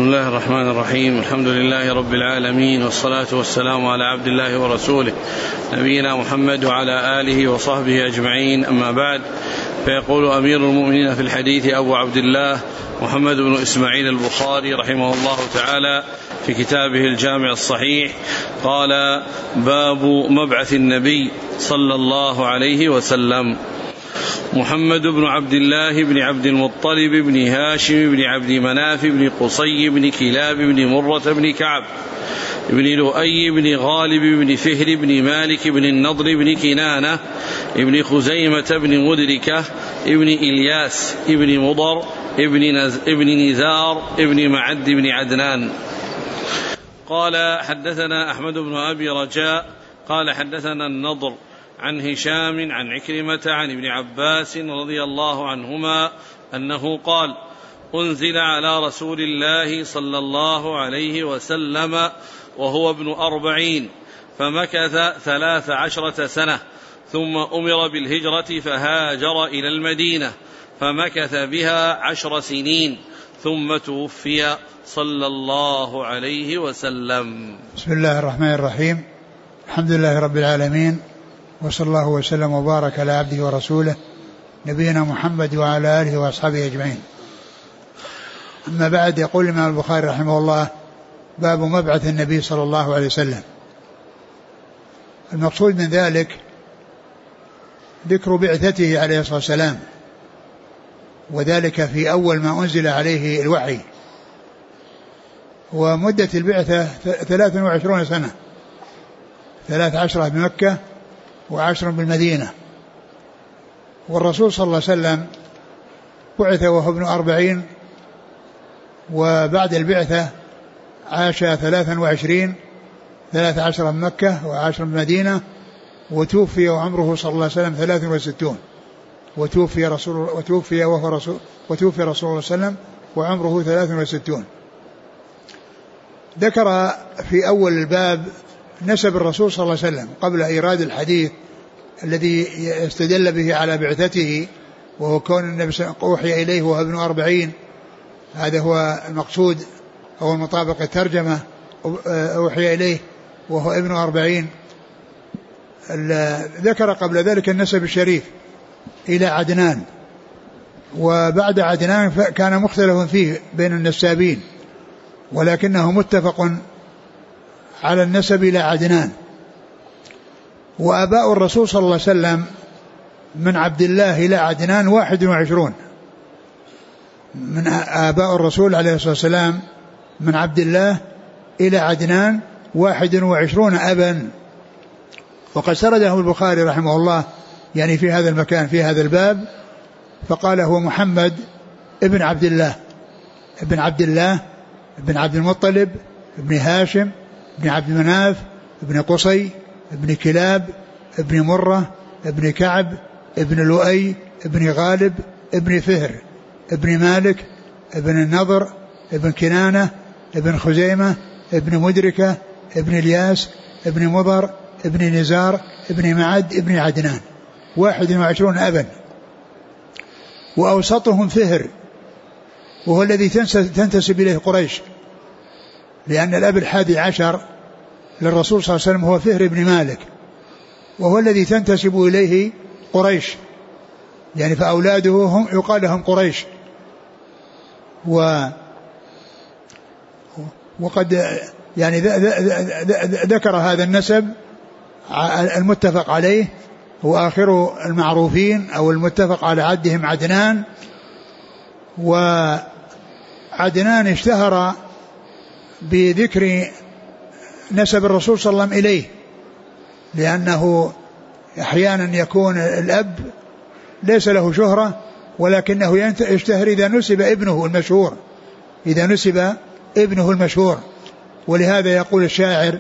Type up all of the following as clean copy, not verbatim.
بسم الله الرحمن الرحيم. الحمد لله رب العالمين، والصلاة والسلام على عبد الله ورسوله نبينا محمد وعلى آله وصحبه أجمعين، أما بعد. فيقول أمير المؤمنين في الحديث أبو عبد الله محمد بن إسماعيل البخاري رحمه الله تعالى في كتابه الجامع الصحيح، قال: باب مبعث النبي صلى الله عليه وسلم. محمد بن عبد الله بن عبد المطلب بن هاشم بن عبد مناف بن قصي بن كلاب بن مرة بن كعب بن لؤي بن غالب بن فهر بن مالك بن النضر بن كنانة بن خزيمة بن مدركة بن إلياس بن مضر ابن نزار ابن معد بن عدنان. قال: حدثنا أحمد بن أبي رجاء قال: حدثنا النضر عن هشام عن عكرمة عن ابن عباس رضي الله عنهما أنه قال: أنزل على رسول الله صلى الله عليه وسلم وهو ابن 40، فمكث 13 سنة، ثم أمر بالهجرة فهاجر إلى المدينة، فمكث بها 10 سنين، ثم توفي صلى الله عليه وسلم. بسم الله الرحمن الرحيم. الحمد لله رب العالمين، وصلى الله وسلم وبارك على عبده ورسوله نبينا محمد وعلى آله وأصحابه أجمعين. أما بعد، يقول الإمام البخاري رحمه الله: باب مبعث النبي صلى الله عليه وسلم. المقصود من ذلك ذكر بعثته عليه الصلاة والسلام، وذلك في أول ما أنزل عليه الوحي، ومدة البعثة 23 سنة، 13 بمكة و10 بالمدينة. والرسول صلى الله عليه وسلم بعث وهو ابن 40، وبعد البعثة عاش 23، 13 بمكة و10 بالمدينة، وتوفي وعمره صلى الله عليه وسلم 63، وتوفي رسول الله صلى الله عليه وسلم وعمره 63. ذكر في أول الباب نسب الرسول صلى الله عليه وسلم قبل إيراد الحديث الذي يستدل به على بعثته، وهو كون النبي أوحي إليه وهو ابن 40. هذا هو المقصود أو المطابق الترجمة، أوحي إليه وهو ابن 40. ذكر قبل ذلك النسب الشريف إلى عدنان، وبعد عدنان كان مختلف فيه بين النسابين، ولكنه متفق على النسب إلى عدنان. وآباء الرسول صلى الله عليه وسلم من عبد الله إلى عدنان 21. من آباء الرسول عليه الصلاة والسلام من عبد الله إلى عدنان 21 أبا. وقد سرده البخاري رحمه الله يعني في هذا المكان في هذا الباب، فقال: هو محمد ابن عبد الله ابن عبد المطلب ابن هاشم ابن عبد مناف ابن قصي ابن كلاب ابن مرة ابن كعب ابن لؤي ابن غالب ابن فهر ابن مالك ابن النضر ابن كنانة ابن خزيمة ابن مدركة ابن الياس ابن مضر ابن نزار ابن معد ابن عدنان، 21 أبا. وأوسطهم فهر، وهو الذي تنتسب إليه قريش، لأن الأب 11 للرسول صلى الله عليه وسلم هو فهر بن مالك، وهو الذي تنتسب إليه قريش، يعني فأولاده هم يقال لهم قريش. وقد يعني ذكر هذا النسب المتفق عليه، وآخر المعروفين أو المتفق على عدهم عدنان. وعدنان اشتهر بذكر نسب الرسول صلى الله عليه وسلم إليه، لأنه أحيانا يكون الأب ليس له شهرة، ولكنه يشتهر إذا نسب ابنه المشهور. ولهذا يقول الشاعر: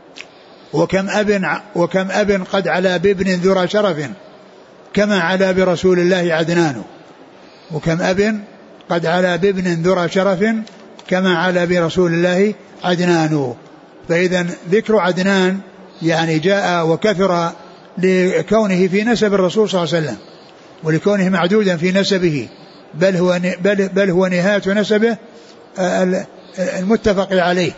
وكم أب قد علا بابن ذرى شرف، كما علا برسول الله عدنان. وكم أب قد علا بابن ذرى شرف، كما علا برسول الله عدنان. فإذا ذكر عدنان يعني جاء وكثر لكونه في نسب الرسول صلى الله عليه وسلم، ولكونه معدودا في نسبه، بل هو نهاية نسبه المتفق عليه.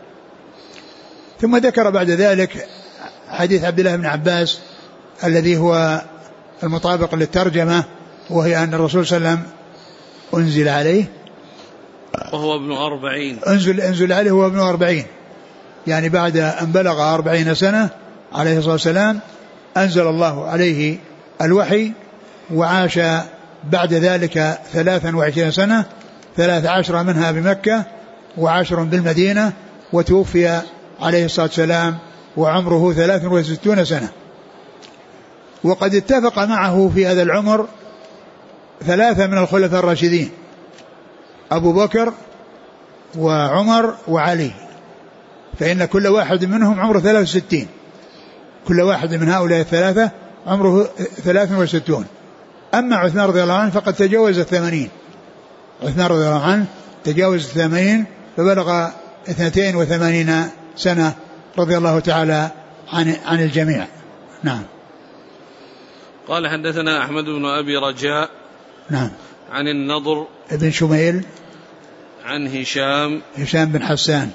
ثم ذكر بعد ذلك حديث عبد الله بن عباس الذي هو المطابق للترجمة، وهي أن الرسول صلى الله عليه وسلم أنزل عليه وهو ابن 40. أنزل عليه وهو ابن 40، يعني بعد أن بلغ 40 سنة عليه الصلاة والسلام أنزل الله عليه الوحي، وعاش بعد ذلك 23 سنة، 13 منها بمكة و10 بالمدينة، وتوفي عليه الصلاة والسلام وعمره 63 سنة. وقد اتفق معه في هذا العمر 3 من الخلفاء الراشدين، أبو بكر وعمر وعلي، فإن كل واحد منهم عمره 63، كل واحد من هؤلاء الثلاثة عمره 63. أما عثمان رضي الله عنه فقد تجاوز 80، عثمان رضي الله عنه تجاوز 80 فبلغ 82 سنة رضي الله تعالى عن الجميع. نعم. قال حدثنا أحمد بن أبي رجاء نعم عن النضر ابن شميل عن هشام بن حسان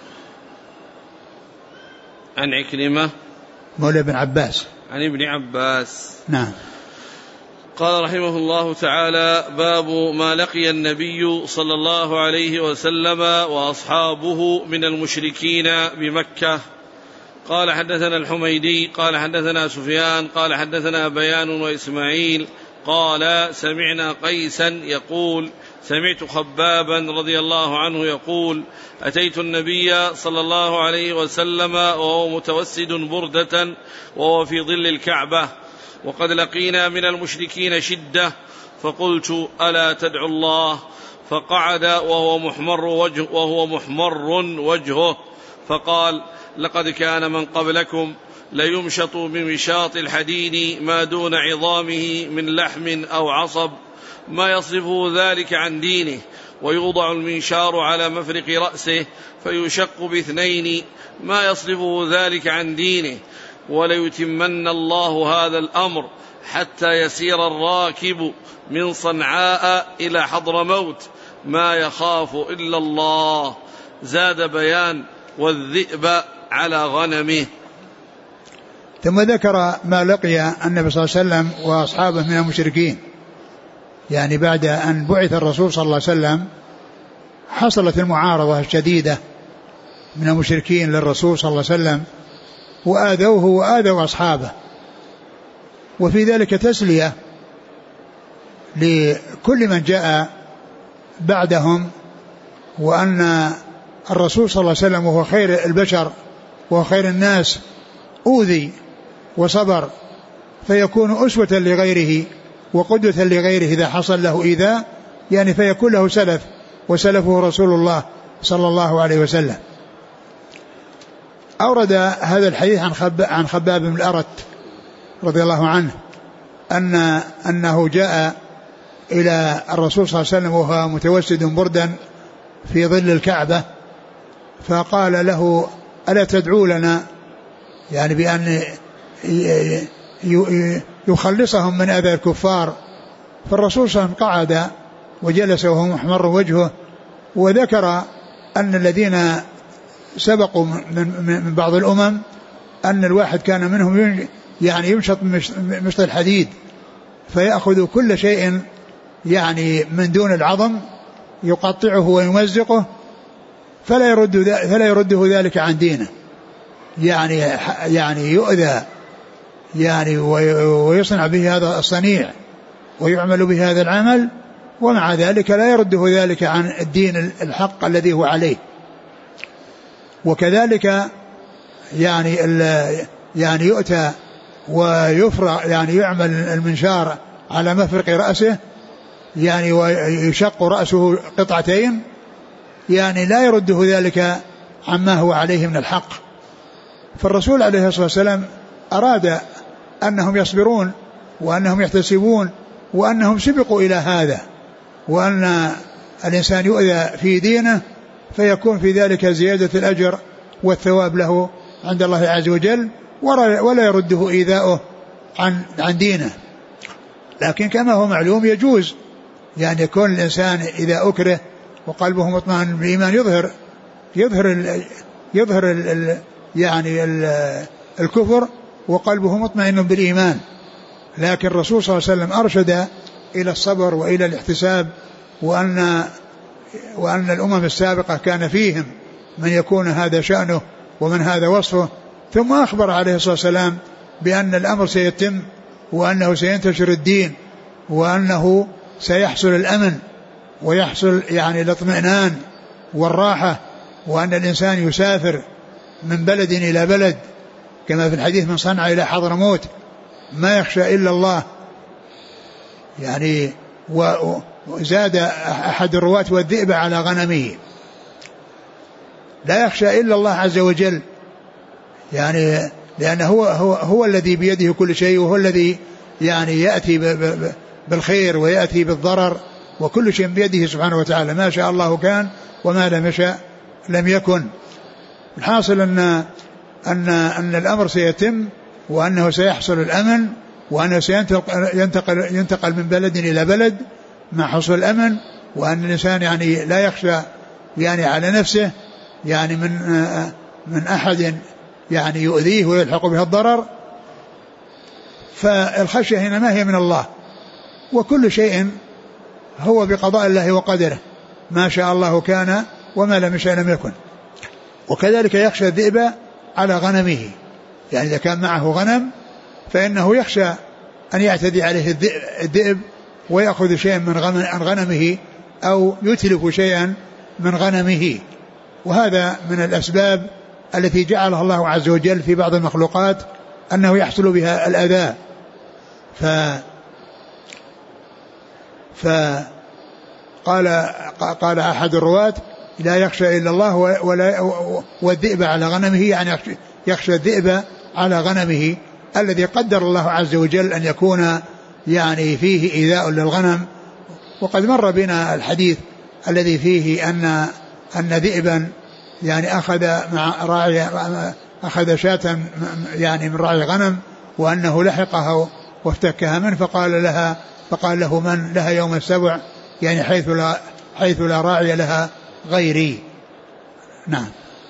عن عكرمة مولى بن عباس عن ابن عباس. نعم. قال رحمه الله تعالى: باب ما لقي النبي صلى الله عليه وسلم وأصحابه من المشركين بمكة. قال حدثنا الحميدي قال حدثنا سفيان قال حدثنا بيان وإسماعيل قال سمعنا قيسا يقول: سمعت خبابا رضي الله عنه يقول: أتيت النبي صلى الله عليه وسلم وهو متوسد بردة وهو في ظل الكعبة، وقد لقينا من المشركين شدة، فقلت: ألا تدعو الله؟ فقعد وهو محمر وجهه، فقال: لقد كان من قبلكم ليمشط بمشاط الحديد ما دون عظامه من لحم أو عصب، ما يصرفه ذلك عن دينه، ويوضع المنشار على مفرق رأسه فيشق باثنين، ما يصرفه ذلك عن دينه، وليتمن الله هذا الأمر حتى يسير الراكب من صنعاء إلى حضرموت ما يخاف إلا الله. زاد بيان: والذئب على غنمه. ثم ذكر ما لقي النبي صلى الله عليه وسلم وأصحابه من المشركين، يعني بعد أن بعث الرسول صلى الله عليه وسلم حصلت المعارضة الشديدة من المشركين للرسول صلى الله عليه وسلم، وآذوه وآذوا أصحابه، وفي ذلك تسلية لكل من جاء بعدهم، وأن الرسول صلى الله عليه وسلم وهو خير البشر وهو خير الناس أوذي وصبر، فيكون أسوة لغيره وقدوة لغيره إذا حصل له إيذاء، يعني فيكون له سلف، وسلفه رسول الله صلى الله عليه وسلم. أورد هذا الحديث عن خباب بن الأرت رضي الله عنه أنه جاء إلى الرسول صلى الله عليه وسلم وهو متوسد بردا في ظل الكعبة، فقال له: ألا تدعو لنا؟ يعني بأن يخلصهم من أذى الكفار. فالرسول صلى الله عليه وسلم قعد وجلس وهو محمر وجهه، وذكر أن الذين سبقوا من بعض الأمم أن الواحد كان منهم يعني يمشط مشط الحديد، فيأخذ كل شيء يعني من دون العظم يقطعه ويمزقه، فلا يرده ذلك عن دينه، يعني يؤذى يعني ويصنع به هذا الصنيع ويعمل به هذا العمل، ومع ذلك لا يرده ذلك عن الدين الحق الذي هو عليه. وكذلك يعني يؤتى ويفرغ، يعني يعمل المنشار على مفرق رأسه، يعني ويشق رأسه قطعتين، يعني لا يرده ذلك عما هو عليه من الحق. فالرسول عليه الصلاة والسلام أراد أنهم يصبرون وأنهم يحتسبون وأنهم سبقوا إلى هذا، وأن الإنسان يؤذى في دينه فيكون في ذلك زيادة الأجر والثواب له عند الله عز وجل، ولا يرده إيذاؤه عن دينه. لكن كما هو معلوم يجوز يعني يكون الإنسان إذا أكره وقلبه مطمئن بالإيمان يظهر يعني الكفر وقلبه مطمئن بالإيمان. لكن الرسول صلى الله عليه وسلم أرشد إلى الصبر وإلى الاحتساب، وأن الأمم السابقة كان فيهم من يكون هذا شأنه ومن هذا وصفه، ثم أخبر عليه الصلاة والسلام بأن الأمر سيتم، وأنه سينتشر الدين، وأنه سيحصل الأمن ويحصل يعني الاطمئنان والراحة، وأن الإنسان يسافر من بلد إلى بلد كما في الحديث من صنعاء إلى حضرموت ما يخشى إلا الله. يعني وزاد أحد الرواة والذئب على غنمه، لا يخشى إلا الله عز وجل، يعني لأنه هو الذي بيده كل شيء، وهو الذي يعني يأتي بالخير ويأتي بالضرر، وكل شيء بيده سبحانه وتعالى، ما شاء الله كان وما لم يشاء لم يكن. الحاصل أن الأمر سيتم، وأنه سيحصل الأمن، وأنه ينتقل من بلد إلى بلد مع حصول الأمن، وأن الإنسان يعني لا يخشى يعني على نفسه يعني من أحد يعني يؤذيه ويلحق به الضرر. فالخشية هنا ما هي من الله، وكل شيء هو بقضاء الله وقدره، ما شاء الله كان وما لم يشاء لم يكن. وكذلك يخشى الذئب على غنمه، يعني إذا كان معه غنم فإنه يخشى أن يعتدي عليه الذئب ويأخذ شيئا من غنمه أو يتلف شيئا من غنمه. وهذا من الأسباب التي جعلها الله عز وجل في بعض المخلوقات أنه يحصل بها الأذى. قال أحد الرواة لا يخشى إلا الله والذئب على غنمه، يعني يخشى الذئب على غنمه الذي قدر الله عز وجل أن يكون يعني فيه إيذاء للغنم. وقد مر بنا الحديث الذي فيه أن ذئبا يعني أخذ شاة يعني من راعي غنم، وأنه لحقها وافتكها منه، فقال له من لها يوم السبع، يعني حيث لا راعي لها غيري. نعم.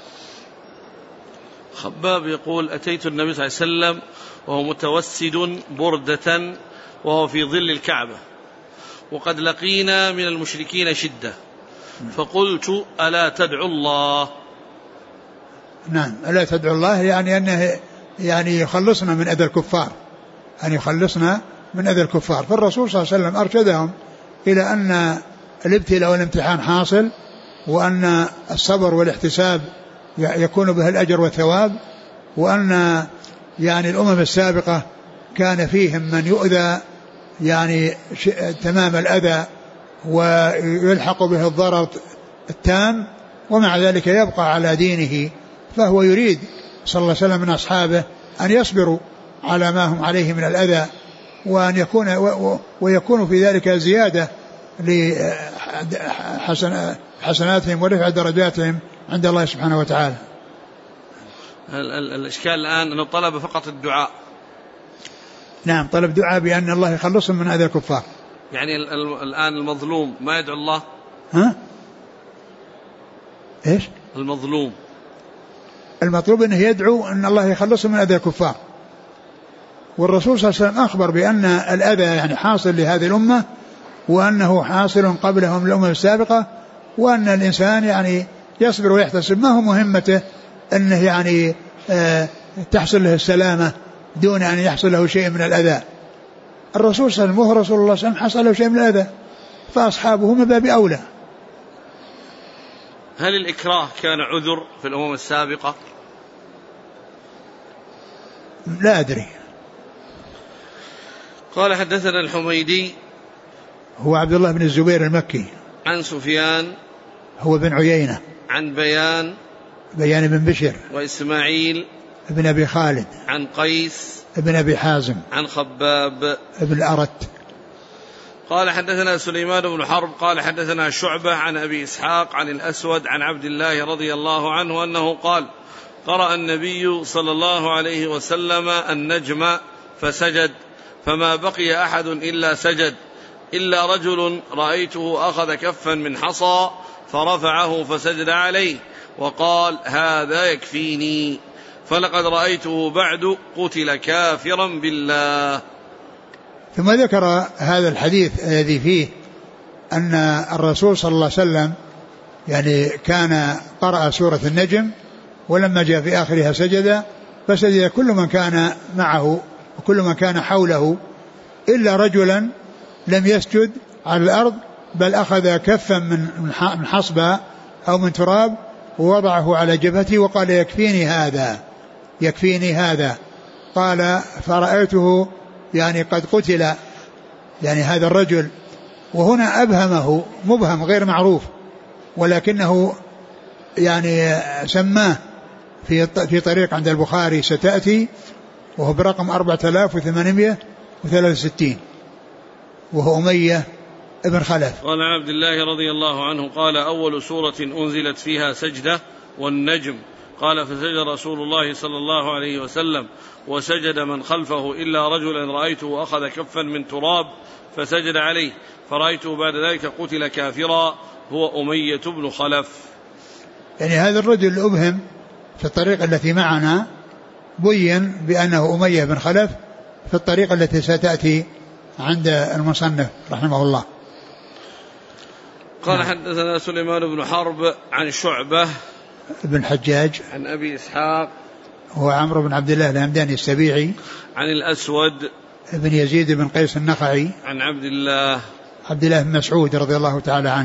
خباب يقول أتيت النبي صلى الله عليه وسلم وهو متوسد بردة وهو في ظل الكعبة، وقد لقينا من المشركين شدة، فقلت ألا تدعو الله. نعم، ألا تدعو الله يعني أنه يعني يخلصنا من أذى الكفار، أن يخلصنا من أذى الكفار. فالرسول صلى الله عليه وسلم أرشدهم إلى أن الابتلاء والامتحان حاصل، وأن الصبر والاحتساب يكون به الأجر والثواب، وأن يعني الأمم السابقة كان فيهم من يؤذى يعني تمام الأذى ويلحق به الضرر التام، ومع ذلك يبقى على دينه. فهو يريد صلى الله عليه وسلم من أصحابه أن يصبروا على ما هم عليه من الأذى، وأن ويكون في ذلك زيادة لحسناتهم ورفع درجاتهم عند الله سبحانه وتعالى. الإشكال الآن أنه طلب فقط الدعاء. نعم، طلب دعاء بأن الله يخلصهم من أذى الكفار. يعني الآن المظلوم ما يدعو الله؟ ها؟ إيش؟ المطلوب أنه يدعو أن الله يخلصهم من أذى الكفار. والرسول صلى الله عليه وسلم أخبر بأن الأذى يعني حاصل لهذه الأمة، وأنه حاصل قبلهم الأمم السابقة، وأن الإنسان يعني يصبر ويحتسب، ما هو مهمته أنه يعني تحصل له السلامة دون أن يحصل له شيء من الأذى. الرسول صلى الله عليه وسلم وهو رسول الله صلى الله عليه وسلم حصل له شيء من الأذى، فأصحابه من باب أولى. هل الإكراه كان عذر في الأمم السابقة؟ لا أدري. قال حدثنا الحميدي هو عبد الله بن الزبير المكي، عن سفيان هو بن عيينة، عن بيان بن بشر، وإسماعيل ابن أبي خالد، عن قيس ابن أبي حازم، عن خباب ابن الأرت. قال حدثنا سليمان بن حرب قال حدثنا شعبة عن أبي إسحاق عن الأسود عن عبد الله رضي الله عنه أنه قال قرأ النبي صلى الله عليه وسلم النجم فسجد، فما بقي أحد إلا سجد، إلا رجل رأيته أخذ كفا من حصى فرفعه فسجد عليه وقال هذا يكفيني، فلقد رأيته بعد قتل كافرا بالله. ثم ذكر هذا الحديث الذي فيه أن الرسول صلى الله عليه وسلم يعني كان قرأ سورة النجم، ولما جاء في آخرها سجد، فسجد كل من كان معه وكل من كان حوله إلا رجلا لم يسجد على الأرض، بل أخذ كفا من حصبة أو من تراب ووضعه على جبهته وقال يكفيني هذا. قال فرأيته يعني قد قتل يعني هذا الرجل، وهنا أبهمه مبهم غير معروف، ولكنه يعني سماه في طريق عند البخاري ستأتي، وهو برقم 4863، وهو أمية ابن خلف. قال عبد الله رضي الله عنه قال أول سورة أنزلت فيها سجدة والنجم، قال فسجد رسول الله صلى الله عليه وسلم وسجد من خلفه إلا رجلا رأيته أخذ كفا من تراب فسجد عليه، فرأيته بعد ذلك قتل كافرا هو أمية بن خلف. يعني هذا الرجل أبهم في الطريقة التي معنا، بين بأنه أمية بن خلف في الطريقة التي ستأتي عند المصنف رحمه الله. قال حدثنا سليمان بن حرب عن شعبة بن حجاج عن أبي إسحاق هو عمرو بن عبد الله الهمداني السبيعي عن الأسود بن يزيد بن قيس النخعي عن عبد الله بن مسعود رضي الله تعالى عنه.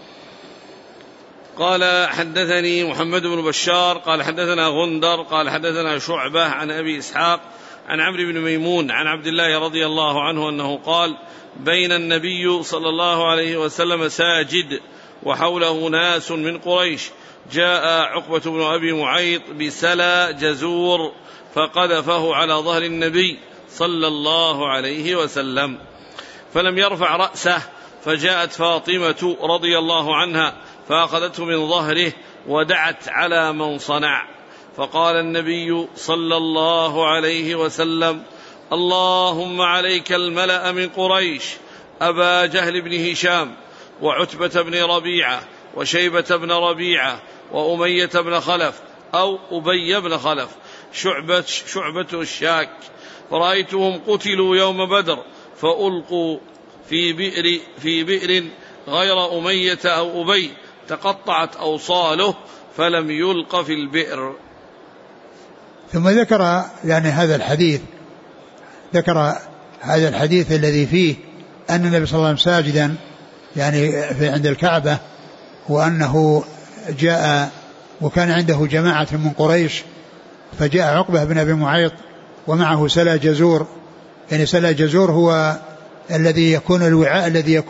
قال حدثني محمد بن بشار قال حدثنا غندر قال حدثنا شعبة عن أبي إسحاق عن عمرو بن ميمون عن عبد الله رضي الله عنه أنه قال بين النبي صلى الله عليه وسلم ساجد وحوله ناس من قريش، جاء عقبة بن أبي معيط بسلا جزور فقذفه على ظهر النبي صلى الله عليه وسلم فلم يرفع رأسه، فجاءت فاطمة رضي الله عنها فأخذته من ظهره ودعت على من صنع، فقال النبي صلى الله عليه وسلم اللهم عليك الملأ من قريش، أبا جهل بن هشام وعتبة بن ربيعة وشيبة بن ربيعة وأمية بن خلف أو أبي بن خلف شعبة الشاك، فرأيتهم قتلوا يوم بدر فألقوا في بئر غير أمية أو أبي تقطعت أوصاله فلم يلق في البئر. ثم ذكر يعني هذا الحديث الذي فيه أن النبي صلى الله عليه وسلم ساجدا يعني عند الكعبة، وأنه جاء وكان عنده جماعة من قريش، فجاء عقبة بن أبي معيط ومعه سلا جزور، يعني سلا جزور هو الذي يكون الوعاء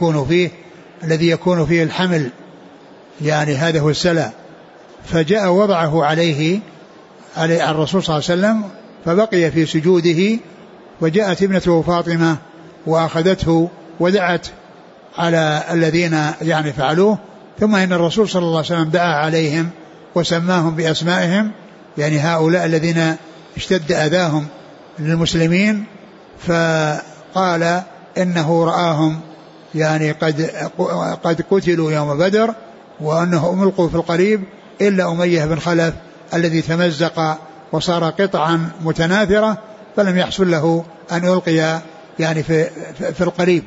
الذي يكون فيه الحمل، يعني هذا هو السلا، فجاء وضعه عليه الرسول صلى الله عليه وسلم فبقي في سجوده، وجاءت ابنته فاطمة وأخذته ودعت على الذين يعني فعلوه، ثم إن الرسول صلى الله عليه وسلم دعا عليهم وسماهم بأسمائهم، يعني هؤلاء الذين اشتد أذاهم للمسلمين، فقال إنه رآهم يعني قد قتلوا يوم بدر وأنهم ألقوا في القريب إلا أمية بن خلف الذي تمزق وصار قطعا متناثرة فلم يحصل له أن ألقي يعني في القريب.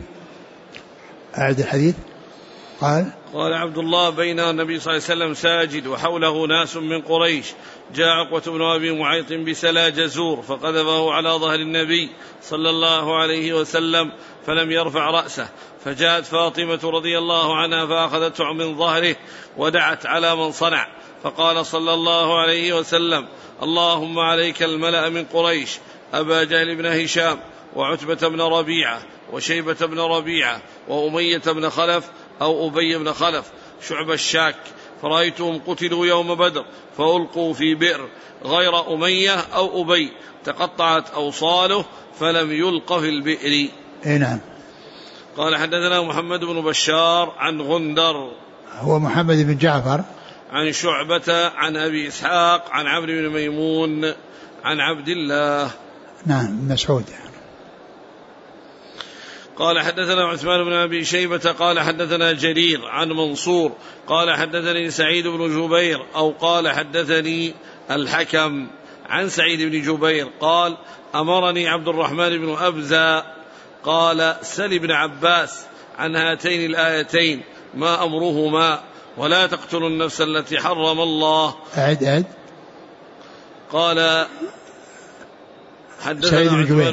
أعد الحديث. قال عبد الله بين النبي صلى الله عليه وسلم ساجد وحوله ناس من قريش، جاء عقبة بن أبي معيط بسلا جزور فقذفه على ظهر النبي صلى الله عليه وسلم فلم يرفع رأسه، فجاءت فاطمة رضي الله عنها فأخذته من ظهره ودعت على من صنع، فقال صلى الله عليه وسلم اللهم عليك الملأ من قريش، أبا جهل بن هشام وعتبة بن ربيعة وشيبة بن ربيعة وأمية بن خلف أو أبي بن خلف شعب الشاك، فرأيتهم قتلوا يوم بدر فألقوا في بئر غير أمية أو أبي تقطعت أوصاله فلم يلق في البئر. نعم. قال حدثنا محمد بن بشار عن غندر هو محمد بن جعفر عن شعبة عن أبي إسحاق عن عمرو بن ميمون عن عبد الله. نعم مسعود. قال حدثنا عثمان بن أبي شيبة قال حدثنا جرير عن منصور قال حدثني سعيد بن جبير أو قال حدثني الحكم عن سعيد بن جبير قال أمرني عبد الرحمن بن أبزة قال سل ابن عباس عن هاتين الآيتين ما أمرهما ولا تقتلوا النفس التي حرم الله. أعد. قال حدثنا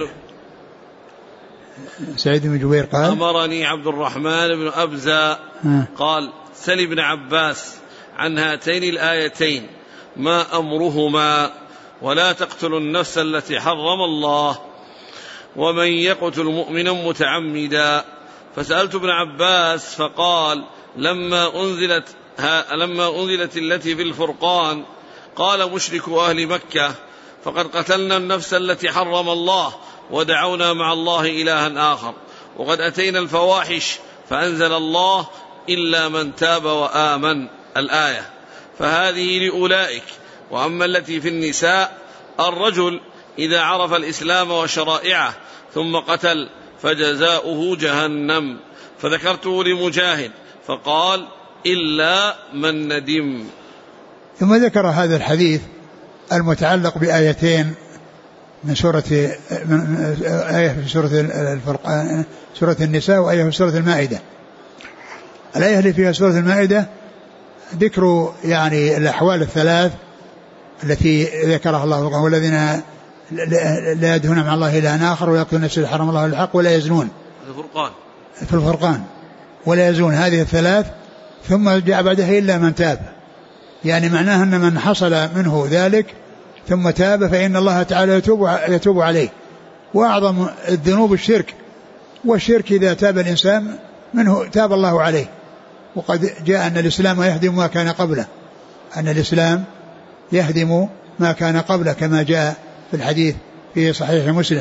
سعيد بن جبير قال أمرني عبد الرحمن بن أبزة قال سل ابن عباس عن هاتين الآيتين ما أمرهما ولا تقتلوا النفس التي حرم الله ومن يقتل مؤمنا متعمدا. فسألت ابن عباس فقال لما أنزلت التي في الفرقان قال مشركو أهل مكة فقد قتلنا النفس التي حرم الله ودعونا مع الله إلها آخر وقد أتينا الفواحش فأنزل الله إلا من تاب وآمن الآية. فهذه لأولئك. وأما التي في النساء الرجل إذا عرف الإسلام وشرائعه ثم قتل فجزاؤه جهنم. فذكرته لمجاهد فقال إلا من ندم. ثم ذكر هذا الحديث المتعلق بآيتين من آية في سورة الفرقان سورة النساء وآية في سورة المائدة. الآية اللي فيها سورة المائدة ذكر يعني الأحوال الثلاث التي ذكرها الله والذين لا يدهون مع الله إلها آخر ويقتلون النفس التي حرم الله بالحق ولا يزنون في الفرقان ولا يزنون هذه الثلاث. ثم جاء بعدها إلا من تاب يعني معناها أن من حصل منه ذلك ثم تاب فإن الله تعالى يتوب عليه. وأعظم الذنوب الشرك والشرك إذا تاب الإنسان منه تاب الله عليه. وقد جاء أن الإسلام يهدم ما كان قبله أن الإسلام يهدم ما كان قبله كما جاء في الحديث في صحيح مسلم.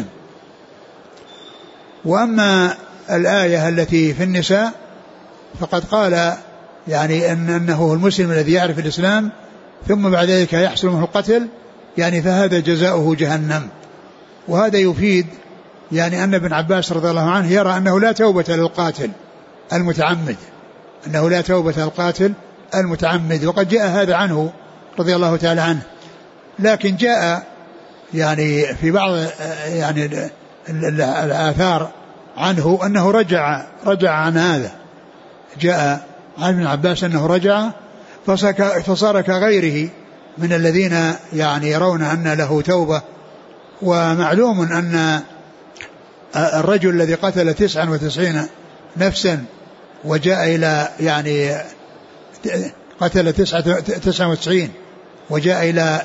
وأما الآية التي في النساء فقد قال يعني أنه المسلم الذي يعرف الإسلام ثم بعد ذلك يحصل منه القتل يعني فهذا جزاؤه جهنم. وهذا يفيد يعني أن ابن عباس رضي الله عنه يرى أنه لا توبة للقاتل المتعمد أنه لا توبة للقاتل المتعمد. وقد جاء هذا عنه رضي الله تعالى عنه. لكن جاء يعني في بعض يعني الآثار عنه أنه رجع عن هذا. جاء عن ابن عباس أنه رجع فصار كغيره من الذين يعني يرون أن له توبة. ومعلوم أن الرجل الذي قتل 99 نفسا وجاء إلى يعني قتل 99 وجاء إلى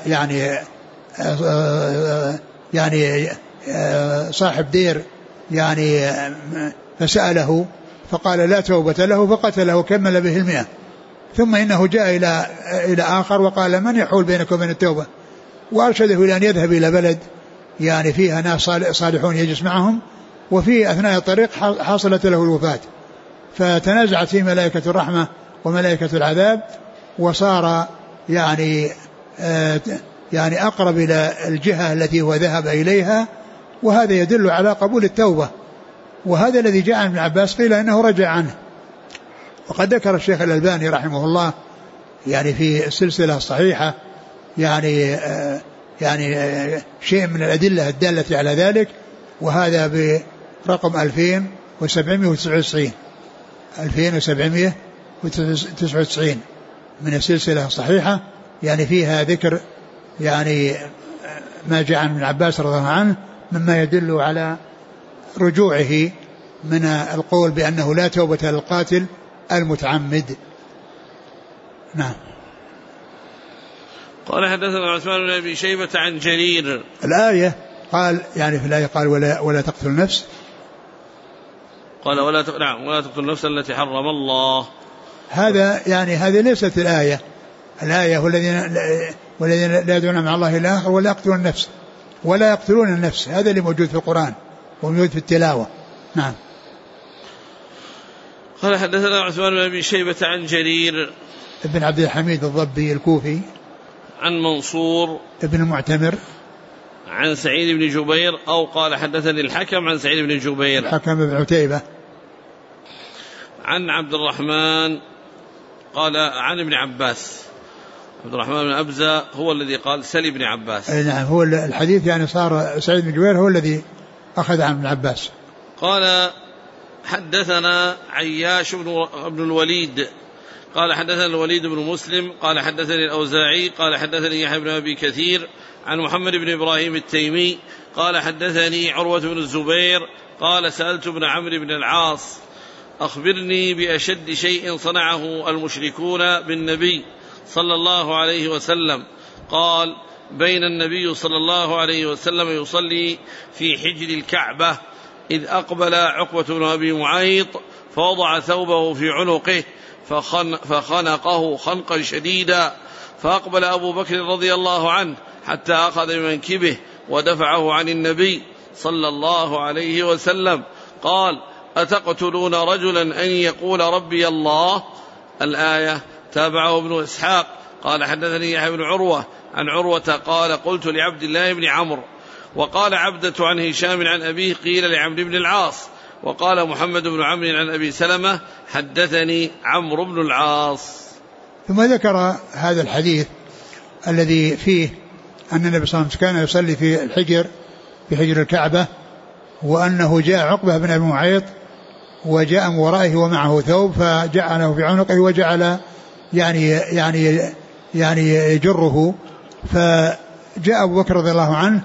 يعني صاحب دير يعني فسأله فقال لا توبة له فقتله كمل به 100. ثم إنه جاء إلى آخر وقال من يحول بينك وبين التوبة وأرشده إلى أن يذهب إلى بلد يعني فيها ناس صالحون يجلس معهم. وفي أثناء الطريق حصلت له الوفاة فتنازعت فيه ملائكة الرحمة وملائكة العذاب وصار يعني أقرب إلى الجهة التي هو ذهب إليها. وهذا يدل على قبول التوبة. وهذا الذي جاء عن ابن عباس قيل إنه رجع عنه. وقد ذكر الشيخ الألباني رحمه الله يعني في السلسلة الصحيحة يعني شيء من الأدلة الدالة على ذلك. وهذا برقم 2799 من السلسلة الصحيحة يعني فيها ذكر يعني ما جاء عن ابن عباس رضي الله عنه مما يدل على رجوعه من القول بأنه لا توبة للقاتل المتعمد. نعم. قال حدثنا عثمان بن أبي شيبة عن جرير. الآية قال يعني في الآية قال ولا تقتل النفس قال ولا تقتل النفس التي حرم الله. هذا يعني هذه ليست الآية والذين لا يدعون مع الله إله ولا يقتلون النفس ولا يقتلون النفس. هذا اللي موجود في القرآن وموجود في التلاوة. نعم. قال حدثنا عثمان بن أبي شيبة عن جرير ابن عبد الحميد الضبي الكوفي عن منصور ابن المعتمر عن سعيد بن جبير أو قال حدثني الحكم عن سعيد بن جبير. الحكم بن عتيبة. عن عبد الرحمن قال عن ابن عباس. عبد الرحمن بن أبزة هو الذي قال سل ابن عباس. نعم هو الحديث يعني صار سعيد بن جبير هو الذي أخذ عن ابن عباس. قال حدثنا عياش بن الوليد قال حدثنا الوليد بن مسلم قال حدثني الأوزاعي قال حدثني يحيى بن أبي كثير عن محمد بن إبراهيم التيمي قال حدثني عروة بن الزبير قال سألت ابن عمرو بن العاص أخبرني بأشد شيء صنعه المشركون بالنبي صلى الله عليه وسلم. قال بين النبي صلى الله عليه وسلم يصلي في حجر الكعبة إذ أقبل عقبة بن أبي معيط فوضع ثوبه في عنقه فخنقه خنقا شديدا فأقبل أبو بكر رضي الله عنه حتى أخذ بمنكبه ودفعه عن النبي صلى الله عليه وسلم. قال أتقتلون رجلا أن يقول ربي الله؟ الآية. تابعه ابن إسحاق قال حدثني يحيى بن عروة عن عروة قال قلت لعبد الله بن عمرو. وقال عبدة عن هشام عن أبيه قيل لعمرو بن العاص. وقال محمد بن عمرو عن أبي سلمة حدثني عمرو بن العاص. ثم ذكر هذا الحديث الذي فيه أن النبي صلى الله عليه وسلم كان يصلي في الحجر في حجر الكعبة وأنه جاء عقبة بن أبي معيط وجاء من ورائه ومعه ثوب فجعله في عنقه وجعل يعني يجره فجاء أبو بكر رضي الله عنه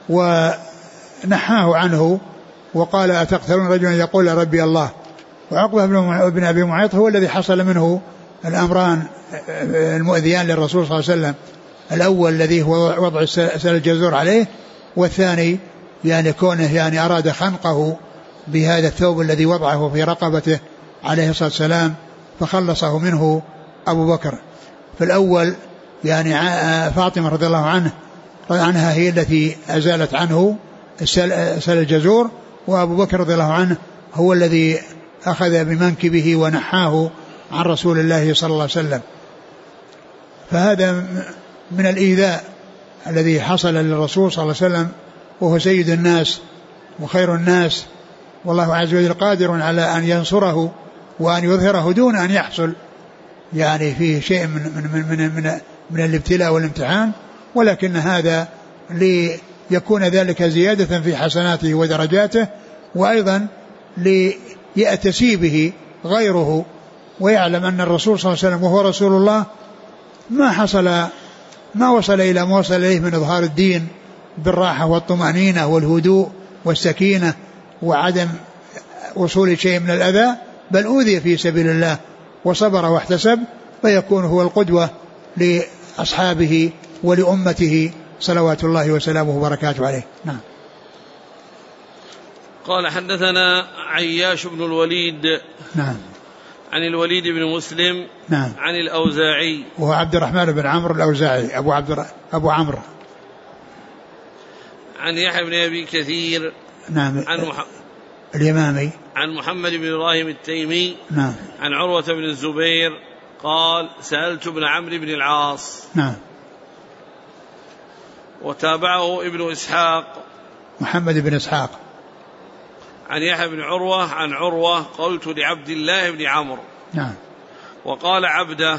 ونحاه عنه وقال أتقتلون رجلا يقول ربي الله. وعقبة بن أبي معيط هو الذي حصل منه الأمران المؤذيان للرسول صلى الله عليه وسلم. الأول الذي هو وضع سل الجزور عليه والثاني يعني كونه يعني أراد خنقه بهذا الثوب الذي وضعه في رقبته عليه الصلاة والسلام فخلصه منه أبو بكر. فالأول يعني فاطمة رضي الله عنها هي التي أزالت عنه سل الجزور وأبو بكر رضي الله عنه هو الذي أخذ بمنكبه ونحاه عن رسول الله صلى الله عليه وسلم. فهذا من الإيذاء الذي حصل للرسول صلى الله عليه وسلم وهو سيد الناس وخير الناس والله عز وجل قادر على أن ينصره وأن يظهره دون أن يحصل يعني فيه شيء من الابتلاء والامتحان ولكن هذا ليكون ذلك زيادة في حسناته ودرجاته وأيضا ليأتسي به غيره ويعلم أن الرسول صلى الله عليه وسلم وهو رسول الله ما وصل إلى ما وصل إليه من إظهار الدين بالراحة والطمأنينة والهدوء والسكينة وعدم وصول شيء من الأذى بل أوذي في سبيل الله وصبر واحتسب فيكون هو القدوة لأصحابه ولأمته صلوات الله وسلامه وبركاته عليه. نعم. قال حدثنا عياش بن الوليد. نعم. عن الوليد بن مسلم. نعم. عن الأوزاعي وهو عبد الرحمن بن عمرو الأوزاعي أبو عمرو. عن يحيى بن أبي كثير. نعم. عن اليمامي. عن محمد بن إبراهيم التيمي. نعم. عن عروة بن الزبير قال سألت ابن عمرو بن العاص. نعم. وتابعه ابن إسحاق محمد بن إسحاق. عن يحيى بن عروة عن عروة قلت لعبد الله بن عمرو. نعم. وقال عبده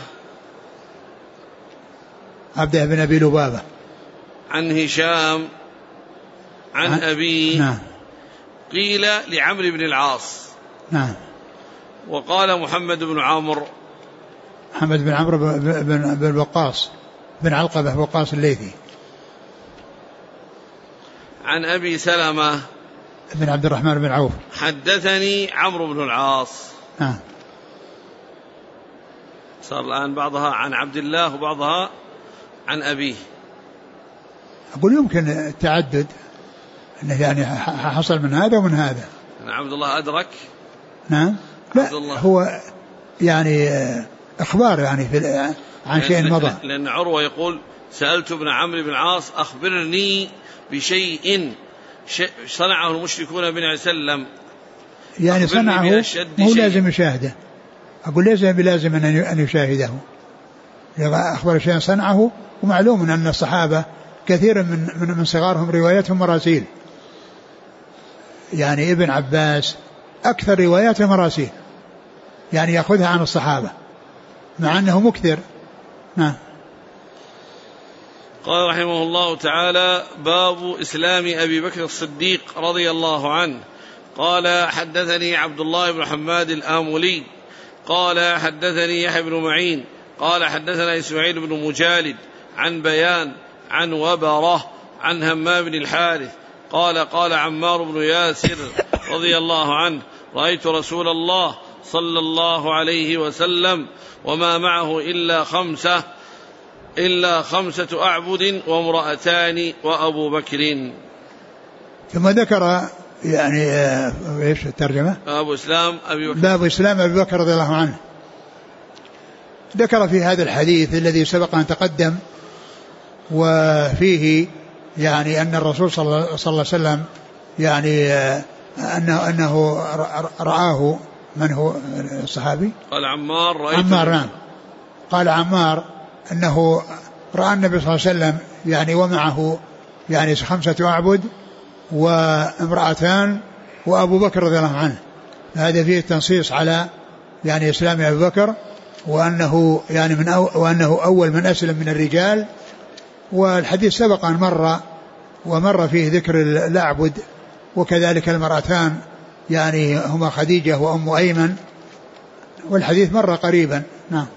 بن أبي لبابة. عن هشام عن أبي. نعم. قيل لعمرو بن العاص. نعم. وقال محمد بن عمرو بن وقاص بن علقبة وقاص الليثي. عن أبي سلمة بن عبد الرحمن بن عوف حدثني عمرو بن العاص. نعم. صار الآن بعضها عن عبد الله وبعضها عن أبيه. أقول يمكن التعدد أنه يعني حصل من هذا ومن هذا. عبد الله أدرك. نعم. لا هو يعني إخبار يعني عن شيء مضى. لأن عروة يقول سألت ابن عمرو بن العاص أخبرني بشيء صنعه المشركون بن عليه وسلم. يعني صنعه مو لازم يشاهده. أقول ليس بلازم أن يشاهده. أخبر شيء صنعه ومعلوم أن الصحابة كثير من صغارهم رواياتهم مراسيل، يعني ابن عباس أكثر رواياته مراسيل، يعني يأخذها عن الصحابة مع أنه مكثر. نعم. قال رحمه الله تعالى: باب إسلام أبي بكر الصديق رضي الله عنه. قال: حدثني عبد الله بن حماد الآملي قال: حدثني يحيى بن معين قال: حدثنا إسماعيل بن مجالد عن بيان عن وبره عن همام بن الحارث قال: قال عمار بن ياسر رضي الله عنه: رأيت رسول الله صلى الله عليه وسلم وما معه إلا خمسة أعبد وامرأتان وأبو بكر. ثم ذكر يعني ايش الترجمة؟ باب إسلام أبي بكر رضي الله عنه. ذكر في هذا الحديث الذي سبق أن تقدم، وفيه يعني أن الرسول صلى الله عليه وسلم يعني أنه رآه. من هو الصحابي؟ قال عمار. نعم. قال عمار أنه رأى النبي صلى الله عليه وسلم يعني ومعه يعني 5 أعبد وامرأتان وأبو بكر رضي الله عنه. هذا فيه التنصيص على يعني إسلام أبي بكر، وأنه يعني وأنه أول من أسلم من الرجال. والحديث سبق أن مر فيه ذكر الأعبد وكذلك المرأتان يعني هما خديجة وأم أيمن، والحديث مر قريبا. نعم.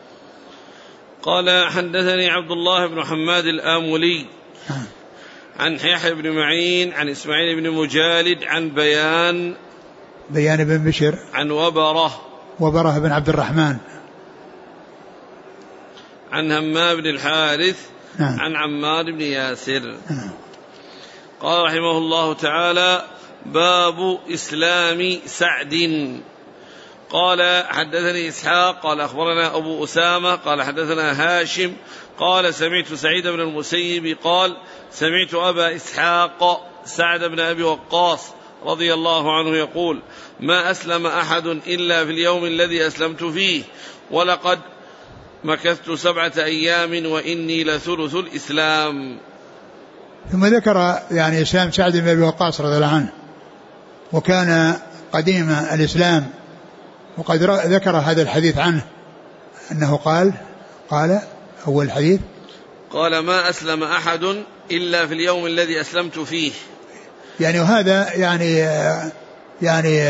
قال: حدثني عبد الله بن حماد الآملي عن يحيى بن معين عن إسماعيل بن مجالد عن بيان بن بشر عن وبره بن عبد الرحمن عن همام بن الحارث عن عمار بن ياسر. قال رحمه الله تعالى: باب إسلام سعد. قال: حدثني إسحاق قال: أخبرنا أبو أسامة قال: حدثنا هاشم قال: سمعت سعيد بن المسيب قال: سمعت أبا إسحاق سعد بن أبي وقاص رضي الله عنه يقول: ما أسلم أحد إلا في اليوم الذي أسلمت فيه، ولقد مكثت 7 أيام وإني لثلث الإسلام. ثم ذكر يعني إسلام سعد بن أبي وقاص رضي الله عنه، وكان قديم الإسلام، وقد ذكر هذا الحديث عنه أنه قال أول الحديث قال: ما أسلم أحد إلا في اليوم الذي أسلمت فيه. يعني وهذا يعني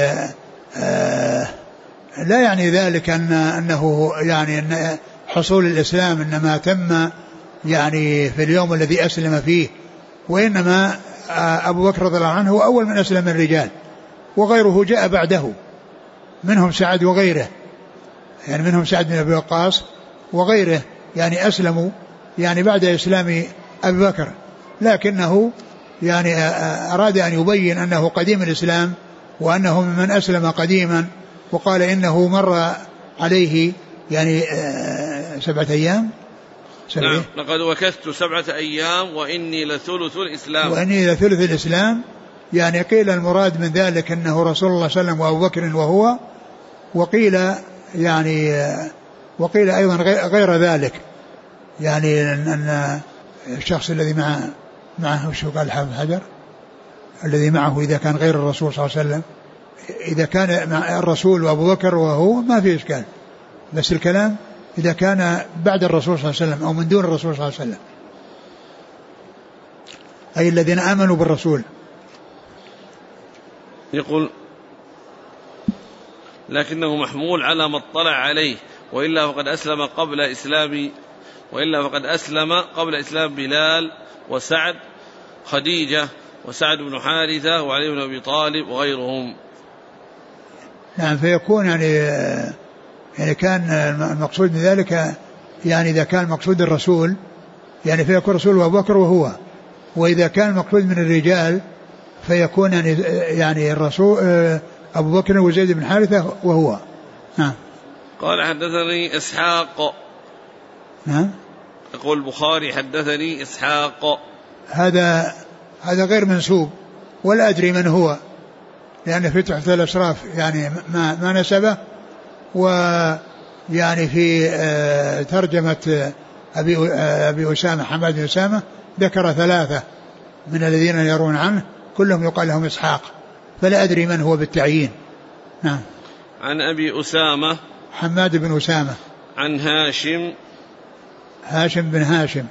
لا يعني ذلك أنه يعني أن حصول الإسلام إنما تم يعني في اليوم الذي أسلم فيه، وإنما أبو بكر رضي الله عنه هو أول من أسلم الرجال، وغيره جاء بعده، منهم سعد وغيره، يعني منهم سعد بن أبي وقاص وغيره يعني أسلموا يعني بعد إسلام أبي بكر، لكنه يعني أراد أن يبين أنه قديم الإسلام وأنه ممن أسلم قديما، وقال إنه مر عليه يعني 7 أيام. نعم. لقد وكثت 7 أيام وإني لثلث الإسلام. يعني قيل المراد من ذلك أنه رسول الله صلى الله عليه وسلم وأبو بكر وهو، وقيل أيضا غير ذلك، يعني أن الشخص الذي معه شو قال حافظ حجر الذي معه إذا كان غير الرسول صلى الله عليه وسلم، إذا كان مع الرسول وأبو بكر وهو ما في إشكال، بس الكلام إذا كان بعد الرسول صلى الله عليه وسلم أو من دون الرسول صلى الله عليه وسلم، أي الذين آمنوا بالرسول. يقول: لكنه محمول على ما اطلع عليه، وإلا فقد أسلم قبل إسلام بلال وسعد خديجة وسعد بن حارثة وعلي بن أبي طالب وغيرهم. نعم. فيكون يعني كان المقصود من ذلك يعني إذا كان مقصود الرسول يعني فيكون الرسول وأبو بكر وهو، وإذا كان المقصود من الرجال فيكون يعني الرسول أبو بكر وزيد بن حارثة وهو. نعم. قال: حدثني إسحاق. نعم. يقول البخاري: حدثني إسحاق. هذا غير منسوب ولا أدري من هو، لأن في تحفة الأشراف يعني ما نسبه، ويعني في ترجمة أبي أسامة حماد بن أسامة ذكر 3 من الذين يرون عنه كلهم يقال لهم إسحاق، فلا أدري من هو بالتعيين. نعم. عن أبي أسامة حماد بن أسامة. عن هاشم بن هاشم.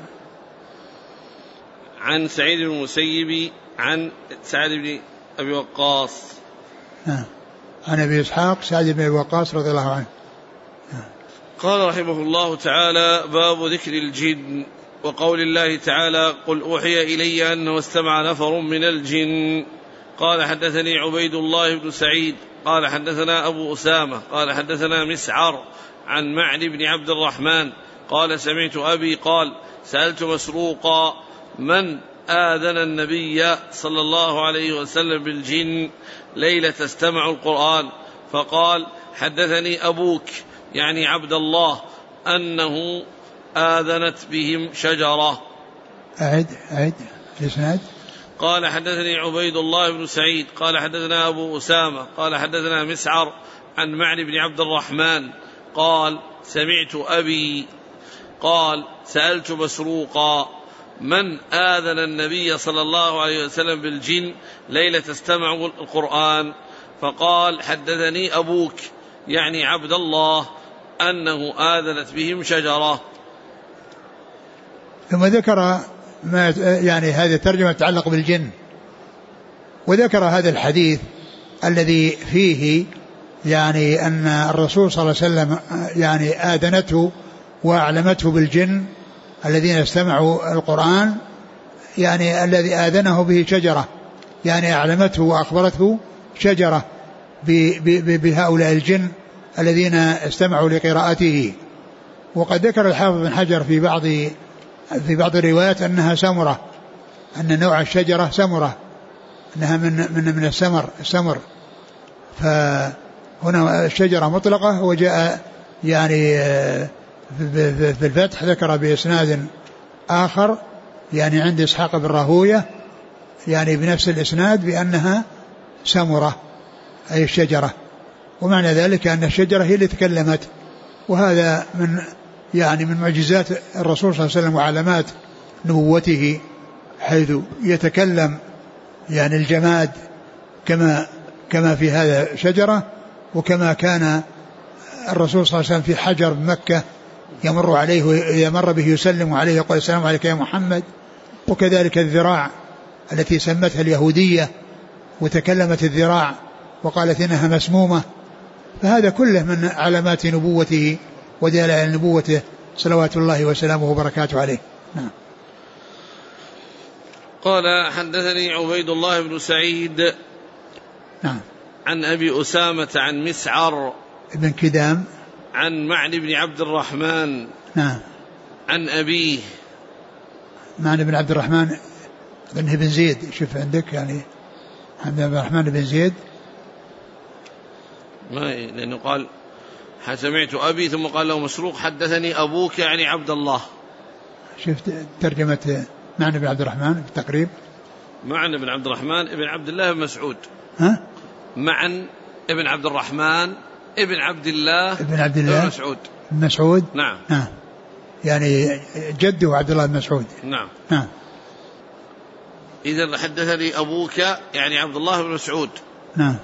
عن سعيد بن المسيب عن سعد بن أبي وقاص. نعم. عن أبي إسحاق سعد بن أبي وقاص رضي الله عنه. قال رحمه الله تعالى: باب ذكر الجن وقول الله تعالى: قل أوحي إلي أنه استمع نفر من الجن. قال حدثني عبيد الله بن سعيد قال حدثنا أبو أسامة قال حدثنا مسعر عن معن بن عبد الرحمن قال سمعت أبي قال سألت مسروقا: من آذن النبي صلى الله عليه وسلم بالجن ليلة استمع القرآن؟ فقال: حدثني أبوك يعني عبد الله أنه آذنت بهم شجرة. أعد الإسناد. قال حدثني عبيد الله بن سعيد قال حدثنا أبو أسامة قال حدثنا مسعر عن معن بن عبد الرحمن قال سمعت أبي قال سألت مسروقا: من آذن النبي صلى الله عليه وسلم بالجن ليلة استمع القرآن؟ فقال: حدثني أبوك يعني عبد الله أنه آذنت بهم شجرة. ثم ذكر ما يعني هذه الترجمة تتعلق بالجن، وذكر هذا الحديث الذي فيه يعني أن الرسول صلى الله عليه وسلم يعني آذنته وأعلمته بالجن الذين استمعوا القرآن، يعني الذي آذنه به شجرة، يعني أعلمته وأخبرته شجرة بهؤلاء الجن الذين استمعوا لقراءته. وقد ذكر الحافظ بن حجر في بعض الروايات أنها سمرة، أن نوع الشجرة سمرة، أنها من السمر. فهنا الشجرة مطلقة، وجاء يعني في الفتح ذكر بإسناد آخر يعني عند إسحاق بن راهوية يعني بنفس الإسناد بأنها سمرة أي الشجرة، ومعنى ذلك أن الشجرة هي اللي تكلمت. وهذا من معجزات الرسول صلى الله عليه وسلم وعلامات نبوته، حيث يتكلم يعني الجماد كما في هذا شجرة، وكما كان الرسول صلى الله عليه وسلم في حجر بمكة يمر عليه وإذا مر به يسلم عليه يقول السلام عليك يا محمد. وكذلك الذراع التي سمتها اليهودية وتكلمت الذراع وقالت إنها مسمومة، فهذا كله من علامات نبوته ودلائل نبوته صلوات الله وسلامه وبركاته عليه. نعم. قال حدثني عبيد الله بن سعيد نعم عن أبي أسامة عن مسعر ابن كدام عن معن بن عبد الرحمن نعم عن أبيه معن بن عبد الرحمن بن زيد. شوف عندك يعني عبد الرحمن بن زيد، لأنه قال سمعت أبي ثم قال له مسروق حدثني أبوك يعني عبد الله. شفت ترجمة معن بن عبد الرحمن في التقريب؟ معن بن عبد الرحمن ابن عبد الله بن مسعود. ها؟ معن ابن عبد الرحمن ابن عبد الله بن مسعود. مسعود نعم. يعني جده عبد الله بن مسعود. نعم. نعم. إذا حدثني أبوك يعني عبد الله بن مسعود. نعم.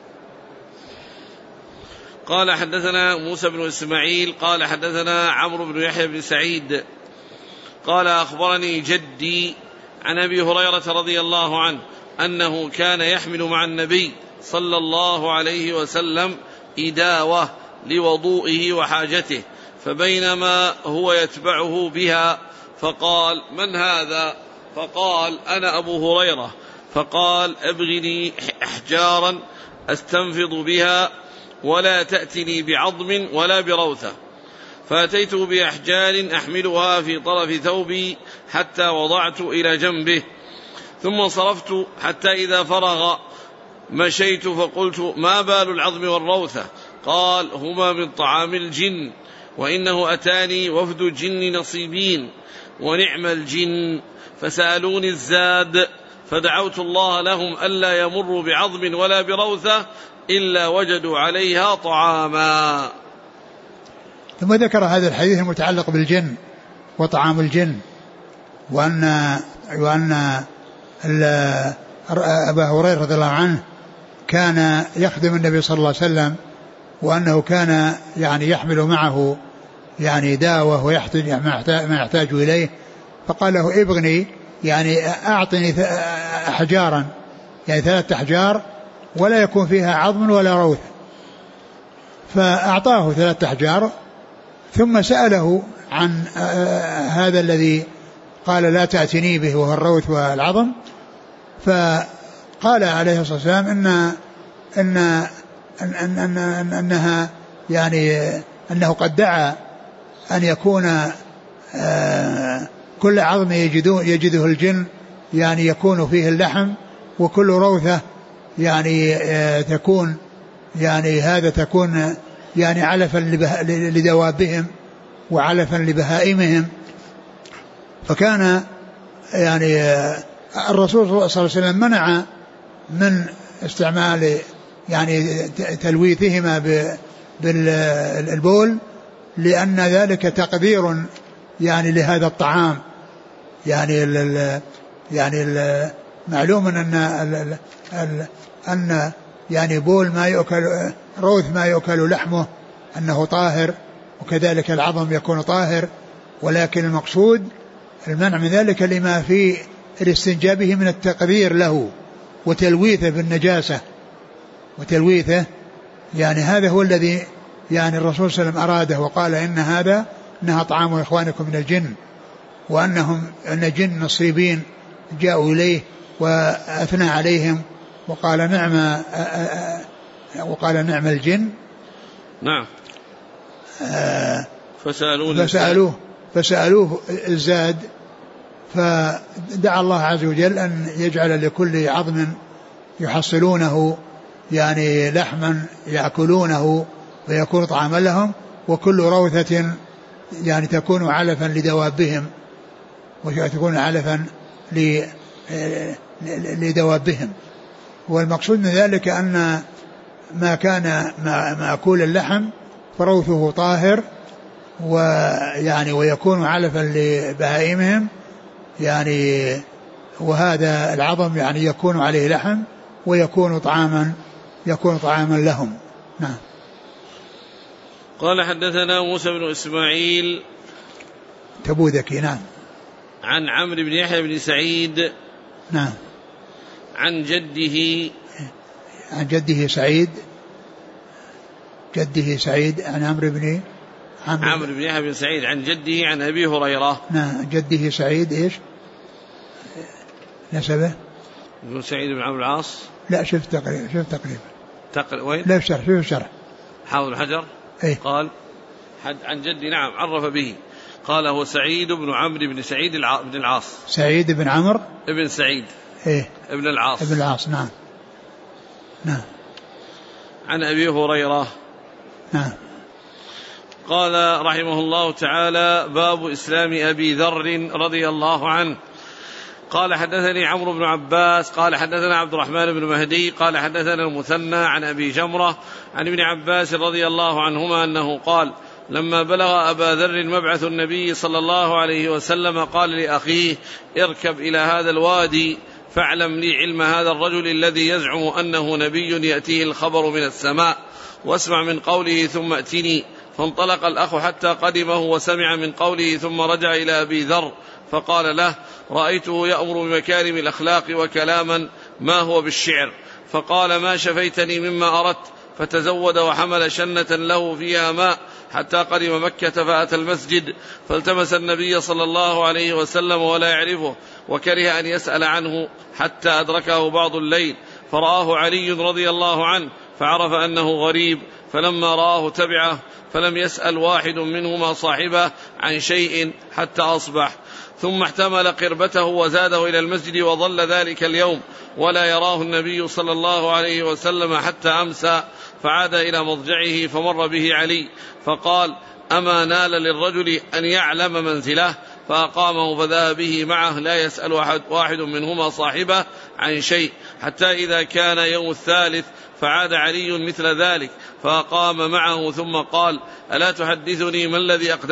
قال حدثنا موسى بن إسماعيل قال حدثنا عمرو بن يحيى بن سعيد قال أخبرني جدي عن أبي هريرة رضي الله عنه أنه كان يحمل مع النبي صلى الله عليه وسلم إداوة لوضوئه وحاجته، فبينما هو يتبعه بها فقال: من هذا؟ فقال: أنا أبو هريرة. فقال: ابغني أحجارا أستنفض بها ولا تأتني بعظم ولا بروثة. فأتيته بأحجار أحملها في طرف ثوبي حتى وضعت إلى جنبه، ثم صرفت حتى إذا فرغ مشيت فقلت: ما بال العظم والروثة؟ قال: هما من طعام الجن، وإنه أتاني وفد جن نصيبين ونعم الجن فسألوني الزاد، فدعوت الله لهم ألا يمروا بعظم ولا بروثة إلا وجدوا عليها طعاما. ثم ذكر هذا الحديث المتعلق بالجن وطعام الجن، وأن أبا هريرة رضي الله عنه كان يخدم النبي صلى الله عليه وسلم، وأنه كان يعني يحمل معه يعني داوة ويحتاج ما يحتاج إليه، فقال له ابغني يعني أعطني أحجارا، يعني 3 أحجار ولا يكون فيها عظم ولا روث، فأعطاه 3 أحجار، ثم سأله عن هذا الذي قال لا تأتني به وهو الروث والعظم، فقال عليه الصلاة والسلام أنها يعني أنه قد دعا أن يكون كل عظم يجده الجن يعني يكون فيه اللحم، وكل روثة يعني تكون يعني هذا تكون يعني علفا لدوابهم وعلفا لبهائمهم. فكان يعني الرسول صلى الله عليه وسلم منع من استعمال يعني تلويثهما بالبول، لأن ذلك تقدير يعني لهذا الطعام، يعني معلوم أن يعني بول ما يؤكل، روث ما يؤكل لحمه أنه طاهر، وكذلك العظم يكون طاهر، ولكن المقصود المنع من ذلك لما في الاستنجاء به من التقدير له وتلويثه بالنجاسة وتلويثه، يعني هذا هو الذي يعني الرسول صلى الله عليه وسلم أراده، وقال إنها طعام إخوانكم من الجن، وأن الجن نصيبين جاءوا إليه وأثنى عليهم وقال نعم الجن. نعم. فسألوه الزاد، فدعا الله عز وجل أن يجعل لكل عظم يحصلونه يعني لحما يأكلونه ويكون طعاما لهم، وكل روثة يعني تكون علفا لدوابهم وتكون علفا لدوابهم. والمقصود من ذلك أن ما كان مأكول اللحم فروثه طاهر ويعني ويكون علفا لبهائمهم، يعني وهذا العظم يعني يكون عليه لحم ويكون طعاما لهم. نعم. قال حدثنا موسى بن إسماعيل تبوذكي. نعم. عن عمرو بن يحيى بن سعيد. نعم. عن جده سعيد عن عمرو بن يحيى بن سعيد عن جده عن أبي هريرة. نعم. جده سعيد إيش نسبه؟ يقول سعيد بن عمرو العاص. لا شفت تقريبا وين؟ لا شوف الشرح حافظ الحجر. إيه؟ قال عن جدي. نعم عرف به. قال هو سعيد بن عمرو بن سعيد بن العاص. سعيد بن عمرو ابن سعيد إيه؟ ابن العاص. نعم. عن أبي هريرة. نعم. قال رحمه الله تعالى باب إسلام أبي ذر رضي الله عنه. قال حدثني عمرو بن عباس قال حدثنا عبد الرحمن بن مهدي قال حدثنا المثنى عن أبي جمرة عن ابن عباس رضي الله عنهما أنه قال لما بلغ أبا ذر مبعث النبي صلى الله عليه وسلم قال لأخيه اركب إلى هذا الوادي فاعلم لي علم هذا الرجل الذي يزعم أنه نبي يأتيه الخبر من السماء، واسمع من قوله ثم ائتني. فانطلق الأخ حتى قدمه وسمع من قوله ثم رجع إلى أبي ذر فقال له رأيته يأمر بمكارم الأخلاق وكلاما ما هو بالشعر، فقال ما شفيتني مما أردت، فتزود وحمل شنة له فيها ماء حتى قدم مكة فأتى المسجد فالتمس النبي صلى الله عليه وسلم ولا يعرفه، وكره أن يسأل عنه حتى أدركه بعض الليل، فرآه علي رضي الله عنه فعرف أنه غريب، فلما رآه تبعه فلم يسأل واحد منهما صاحبه عن شيء حتى أصبح، ثم احتمل قربته وزاده إلى المسجد وظل ذلك اليوم ولا يراه النبي صلى الله عليه وسلم حتى أمسى، فعاد إلى مضجعه فمر به علي فقال أما نال للرجل أن يعلم منزله، فأقامه فذهب به معه لا يسأل واحد منهما صاحبه عن شيء، حتى إذا كان يوم الثالث فعاد علي مثل ذلك فأقام معه ثم قال ألا تحدثني ما الذي أقدمك؟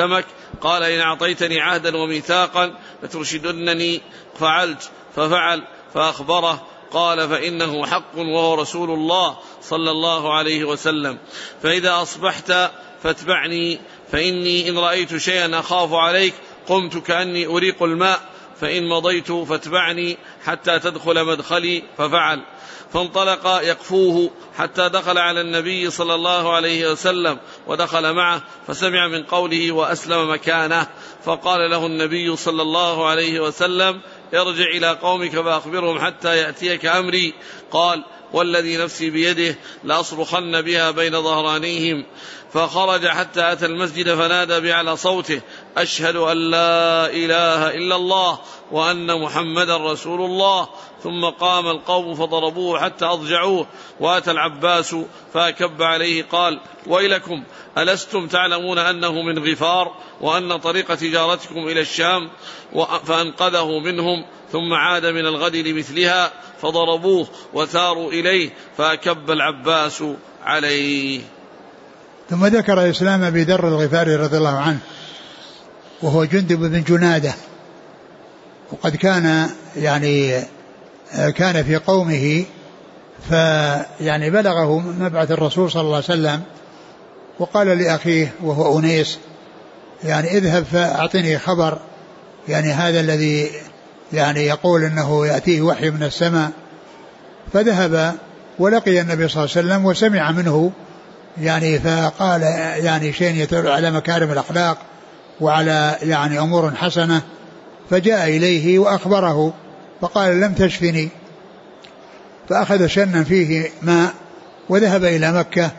قال إن أعطيتني عهدا وميثاقا لترشدنني فعلت، ففعل فأخبره قال فإنه حق وهو رسول الله صلى الله عليه وسلم. فإذا أصبحت فاتبعني، فإني إن رأيت شيئا أخاف عليك قمت كأني أريق الماء، فإن مضيت فاتبعني حتى تدخل مدخلي، ففعل. فانطلق يقفوه حتى دخل على النبي صلى الله عليه وسلم ودخل معه، فسمع من قوله وأسلم مكانه، فقال له النبي صلى الله عليه وسلم ارجع إلى قومك فأخبرهم حتى يأتيك أمري. قال والذي نفسي بيده لأصرخن بها بين ظهرانيهم. فخرج حتى أتى المسجد فنادى بأعلى صوته أشهد أن لا إله إلا الله وأن محمدا رسول الله. ثم قام القوم فضربوه حتى أضجعوه، وأتى العباس فأكب عليه قال ويلكم ألستم تعلمون أنه من غفار وأن طريق تجارتكم إلى الشام؟ فأنقذه منهم، ثم عاد من الغد لمثلها فضربوه وثاروا إليه فأكب العباس عليه. ثم ذكر إسلام أبي ذر الغفاري رضي الله عنه، وهو جندب بن جنادة، وقد كان كان في قومه، فيعني بلغه مبعث الرسول صلى الله عليه وسلم، وقال لأخيه وهو أنيس اذهب فأعطني خبر هذا الذي يقول أنه يأتيه وحي من السماء. فذهب ولقي النبي صلى الله عليه وسلم وسمع منه فقال شيء يدل على مكارم الأخلاق وعلى أمور حسنة، فجاء إليه وأخبره فقال لم تشفني، فأخذ شنا فيه ماء وذهب إلى مكة،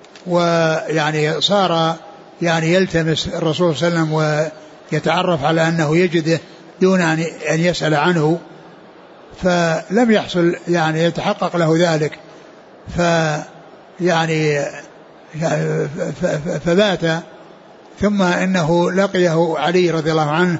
صار يلتمس الرسول صلى الله عليه وسلم ويتعرف على أنه يجده دون أن يسأل عنه، فلم يحصل يتحقق له ذلك، فبات. ثم إنه لقيه علي رضي الله عنه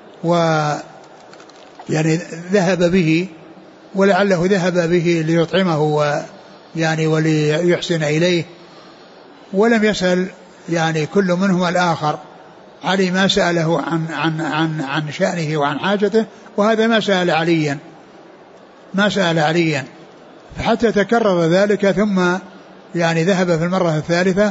ذهب به، ولعله ذهب به ليطعمه وليحسن إليه، ولم يسأل كل منهما الآخر. علي ما سأله عن شأنه وعن حاجته، وهذا ما سأل عليا، فحتى تكرر ذلك. ثم ذهب في المرة الثالثة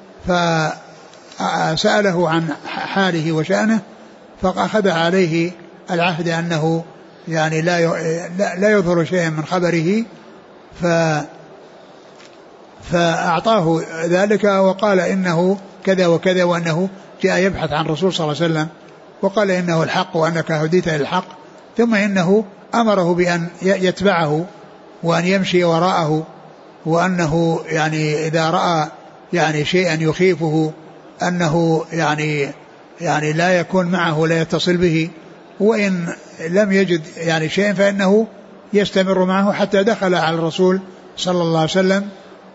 فسأله عن حاله وشأنه، فأخذ عليه العهد أنه لا يظهر شيئا من خبره، فأعطاه ذلك وقال إنه كذا وكذا، وأنه جاء يبحث عن الرسول صلى الله عليه وسلم، وقال إنه الحق وأنك هديت إلى الحق. ثم إنه أمره بأن يتبعه وأن يمشي وراءه، وأنه إذا رأى شيئا يخيفه أنه لا يكون معه، لا يتصل به، وإن لم يجد شيئا فإنه يستمر معه حتى دخل على الرسول صلى الله عليه وسلم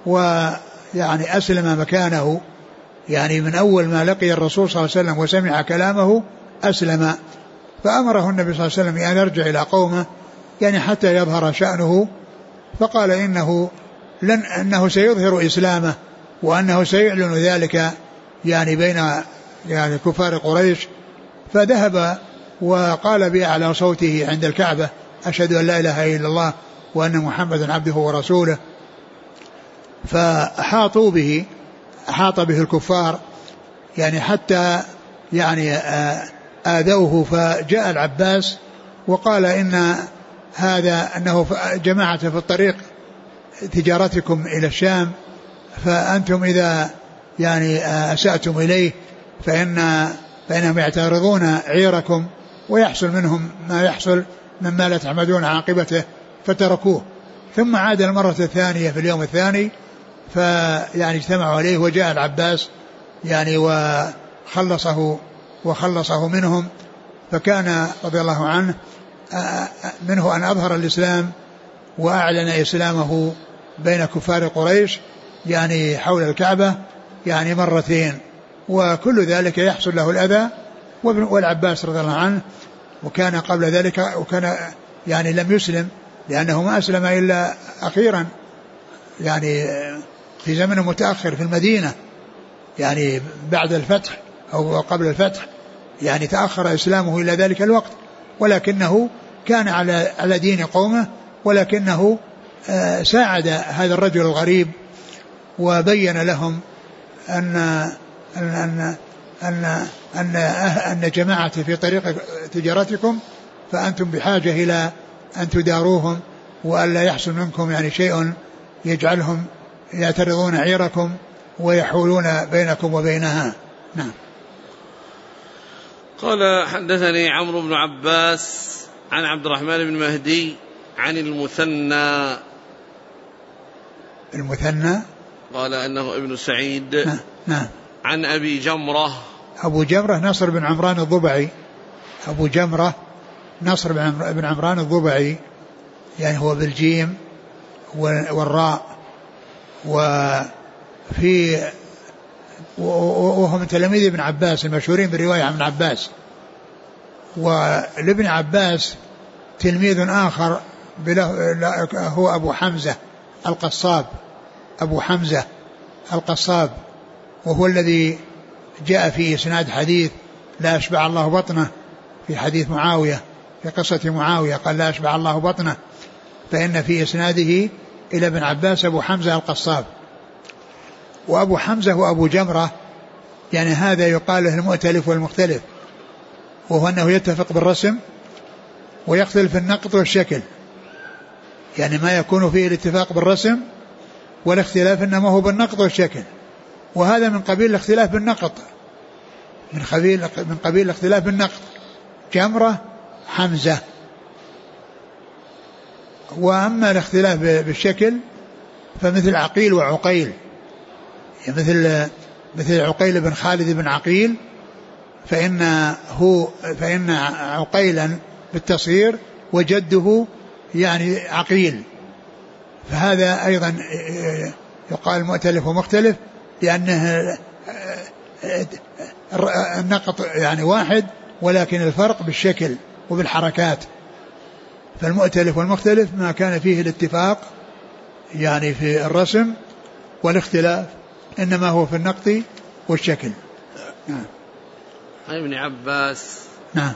أسلم مكانه. من أول ما لقي الرسول صلى الله عليه وسلم وسمع كلامه أسلم، فأمره النبي صلى الله عليه وسلم أن يرجع إلى قومه حتى يظهر شأنه، فقال إنه سيظهر إسلامه، وأنه سيعلن ذلك بين كفار قريش. فذهب وقال بأعلى صوته عند الكعبة أشهد أن لا إله إلا الله وأن محمدا عبده ورسوله. فأحاطوا به، أحاط به الكفار حتى آذوه. فجاء العباس وقال إن هذا أنه جماعة في الطريق تجارتكم إلى الشام، فأنتم إذا أسأتم إليه فإنهم يعترضون عيركم ويحصل منهم ما يحصل مما لا تحمدون عاقبته، فتركوه. ثم عاد المرة الثانية في اليوم الثاني، اجتمعوا عليه، وجاء العباس وخلصه منهم. فكان رضي الله عنه منه أن أظهر الإسلام وأعلن إسلامه بين كفار قريش حول الكعبة مرتين، وكل ذلك يحصل له الأذى. والعباس رضي الله عنه وكان قبل ذلك، وكان لم يسلم، لأنه ما أسلم إلا أخيرا في زمن متأخر في المدينة، بعد الفتح أو قبل الفتح، يعني تأخر إسلامه إلى ذلك الوقت، ولكنه كان على دين قومه، ولكنه ساعد هذا الرجل الغريب وبين لهم أن جماعة في طريق تجارتكم فأنتم بحاجة إلى أن تداروهم، وألا يحصل منكم يعني شيء يجعلهم يعترضون عيركم ويحولون بينكم وبينها. نعم. قال حدثني عمرو بن عباس عن عبد الرحمن بن مهدي عن المثنى قال أنه ابن سعيد. نعم. عن أبي جمرة. أبو جمرة نصر بن عمران الضبعي، أبو جمرة نصر بن عمران الضبعي، يعني هو بالجيم والراء، وهو من تلاميذ ابن عباس المشهورين بالرواية عن ابن عباس. ولابن عباس تلميذ آخر هو أبو حمزة القصاب، أبو حمزة القصاب، وهو الذي جاء في إسناد حديث لا أشبع الله بطنه، في حديث معاوية في قصة معاوية قال لا أشبع الله بطنه، فإن في إسناده إلى ابن عباس أبو حمزة القصاب. وأبو حمزة وأبو جمرة يعني هذا يقال له المؤتلف والمختلف، وهو أنه يتفق بالرسم ويختلف النقط والشكل، يعني ما يكون فيه الاتفاق بالرسم والاختلاف إنما هو بالنقط والشكل، وهذا من قبيل الاختلاف بالنقط، من قبيل الاختلاف بالنقط، جمرة حمزة. وأما الاختلاف بالشكل فمثل عقيل وعقيل، يعني مثل عقيل بن خالد بن عقيل، فإن عقيلا بالتصغير وجده يعني عقيل، فهذا أيضا يقال مؤتلف ومختلف، لأنه النقط يعني واحد ولكن الفرق بالشكل وبالحركات. فالمؤتلف والمختلف ما كان فيه الاتفاق يعني في الرسم، والاختلاف إنما هو في النقط والشكل. نعم. عن ابن عباس. نعم.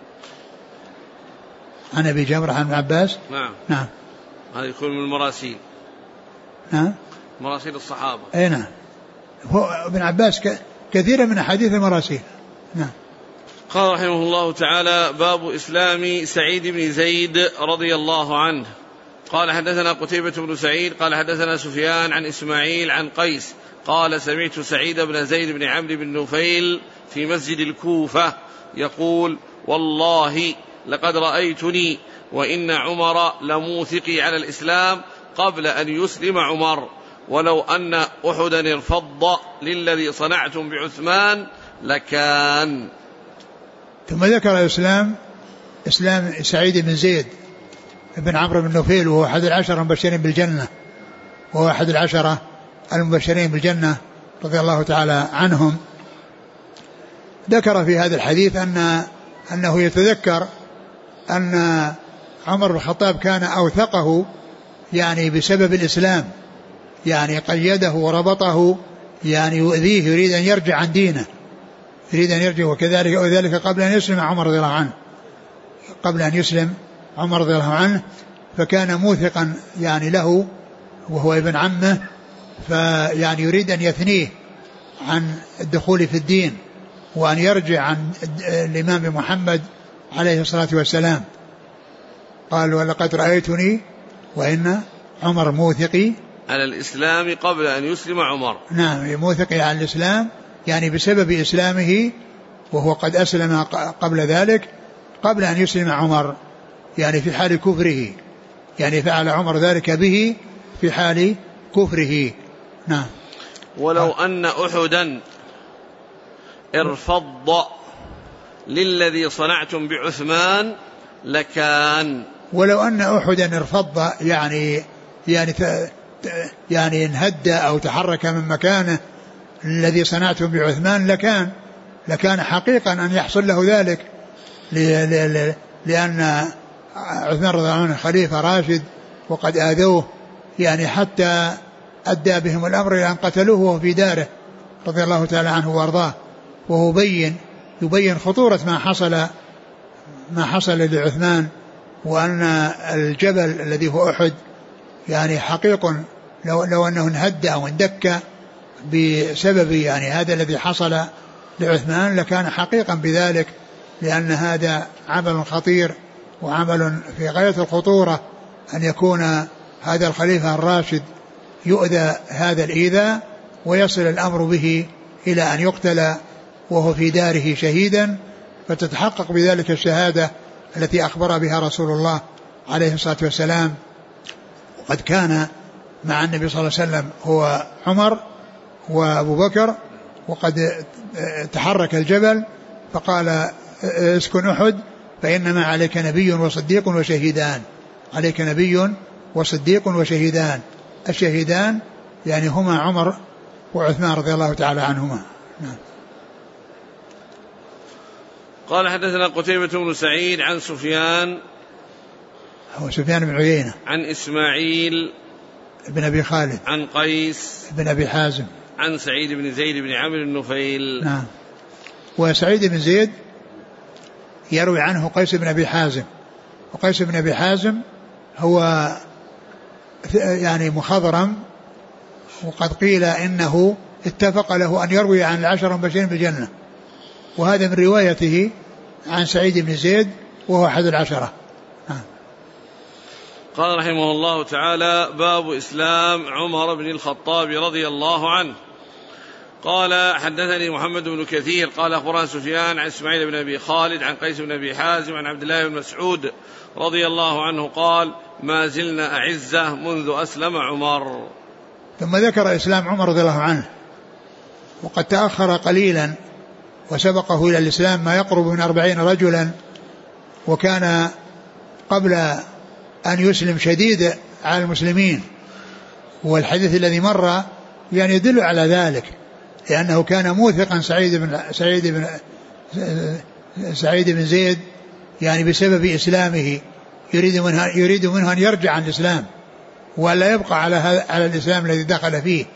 عن أبي جمرة عن ابن عباس. نعم. نعم. هذا يكون من المراسيل. نعم. مراسيل الصحابة. أي نعم. هو ابن عباس كثيرا من أحاديث المراسيل. نعم. قال رحمه الله تعالى: باب إسلام سعيد بن زيد رضي الله عنه. قال حدثنا قتيبة بن سعيد قال حدثنا سفيان عن إسماعيل عن قيس قال: سمعت سعيد بن زيد بن عمرو بن نفيل في مسجد الكوفة يقول: والله لقد رأيتني وإن عمر لموثقي على الإسلام قبل أن يسلم عمر، ولو أن أحدا ارفض للذي صنعتم بعثمان لكان. ثم ذكر إسلام سعيد بن زيد بن عمرو بن نفيل، وهو أحد العشرة المبشرين بالجنة رضي الله تعالى عنهم. ذكر في هذا الحديث أنه يتذكر أن عمر بن الخطاب كان أوثقه يعني بسبب الإسلام، يعني قيده وربطه، يعني يؤذيه، يريد أن يرجع عن دينه، يريد أن يرجع. وذلك قبل أن يسلم عمر رضي الله عنه، فكان موثقا يعني له وهو ابن عمه، فيعني يريد أن يثنيه عن الدخول في الدين وأن يرجع عن الإمام محمد عليه الصلاة والسلام. قال: ولقد رأيتني وإن عمر موثقي على الإسلام قبل أن يسلم عمر. نعم، موثقي على الإسلام يعني بسبب إسلامه، وهو قد أسلم قبل ذلك، قبل أن يسلم عمر، يعني في حال كفره، يعني فعل عمر ذلك به في حال كفره. نعم. ولو أن أحدا ارفض للذي صنعتم بعثمان لكان. ولو أن أحدا ارفض يعني انهد أو تحرك من مكانه الذي صنعتم بعثمان لكان حقيقا أن يحصل له ذلك، لأن عثمان رضي الله عنه خليفة راشد، وقد آذوه يعني حتى أدى بهم الأمر إلى أن قتلوه وهو في داره رضي الله تعالى عنه وأرضاه. وهو يبين خطورة ما حصل لعثمان، وأن الجبل الذي هو أحد يعني حقيق لو أنه انهد أو اندك بسبب يعني هذا الذي حصل لعثمان لكان حقيقا بذلك، لأن هذا عمل خطير وعمل في غاية الخطورة أن يكون هذا الخليفة الراشد يؤذى هذا الإيذاء ويصل الأمر به إلى أن يقتل وهو في داره شهيدا، فتتحقق بذلك الشهادة التي أخبر بها رسول الله عليه الصلاة والسلام. وقد كان مع النبي صلى الله عليه وسلم هو عمر وأبو بكر، وقد تحرك الجبل فقال اسكن أحد فإنما عليك نبي وصديق وشهيدان، عليك نبي وصديق وشهيدان. الشهيدان يعني هما عمر وعثمان رضي الله تعالى عنهما. نعم. قال حدثنا قتيبة بن سعيد عن سفيان، هو سفيان بن عيينة، عن إسماعيل بن أبي خالد، عن قيس بن أبي حازم، عن سعيد بن زيد بن عمرو النفيل. نعم. وسعيد بن زيد يروي عنه قيس بن أبي حازم، وقيس بن أبي حازم هو يعني مخضرم، وقد قيل إنه اتفق له أن يروي عن العشر المبشرين بالجنة، وهذا من روايته عن سعيد بن زيد وهو أحد العشرة. قال رحمه الله تعالى: باب إسلام عمر بن الخطاب رضي الله عنه. قال حدثني محمد بن كثير قال أخبرنا سفيان عن إسماعيل بن أبي خالد عن قيس بن أبي حازم عن عبد الله بن مسعود رضي الله عنه قال: ما زلنا أعزة منذ أسلم عمر. ثم ذكر إسلام عمر رضي الله عنه، وقد تأخر قليلا وسبقه إلى الإسلام ما يقرب من 40 رجلا، وكان قبل أن يسلم شديد على المسلمين، والحديث الذي مر يعني يدل على ذلك، لأنه كان موثقا سعيد بن زيد يعني بسبب إسلامه، يريد منه أن يرجع عن الإسلام ولا يبقى على الإسلام الذي دخل فيه.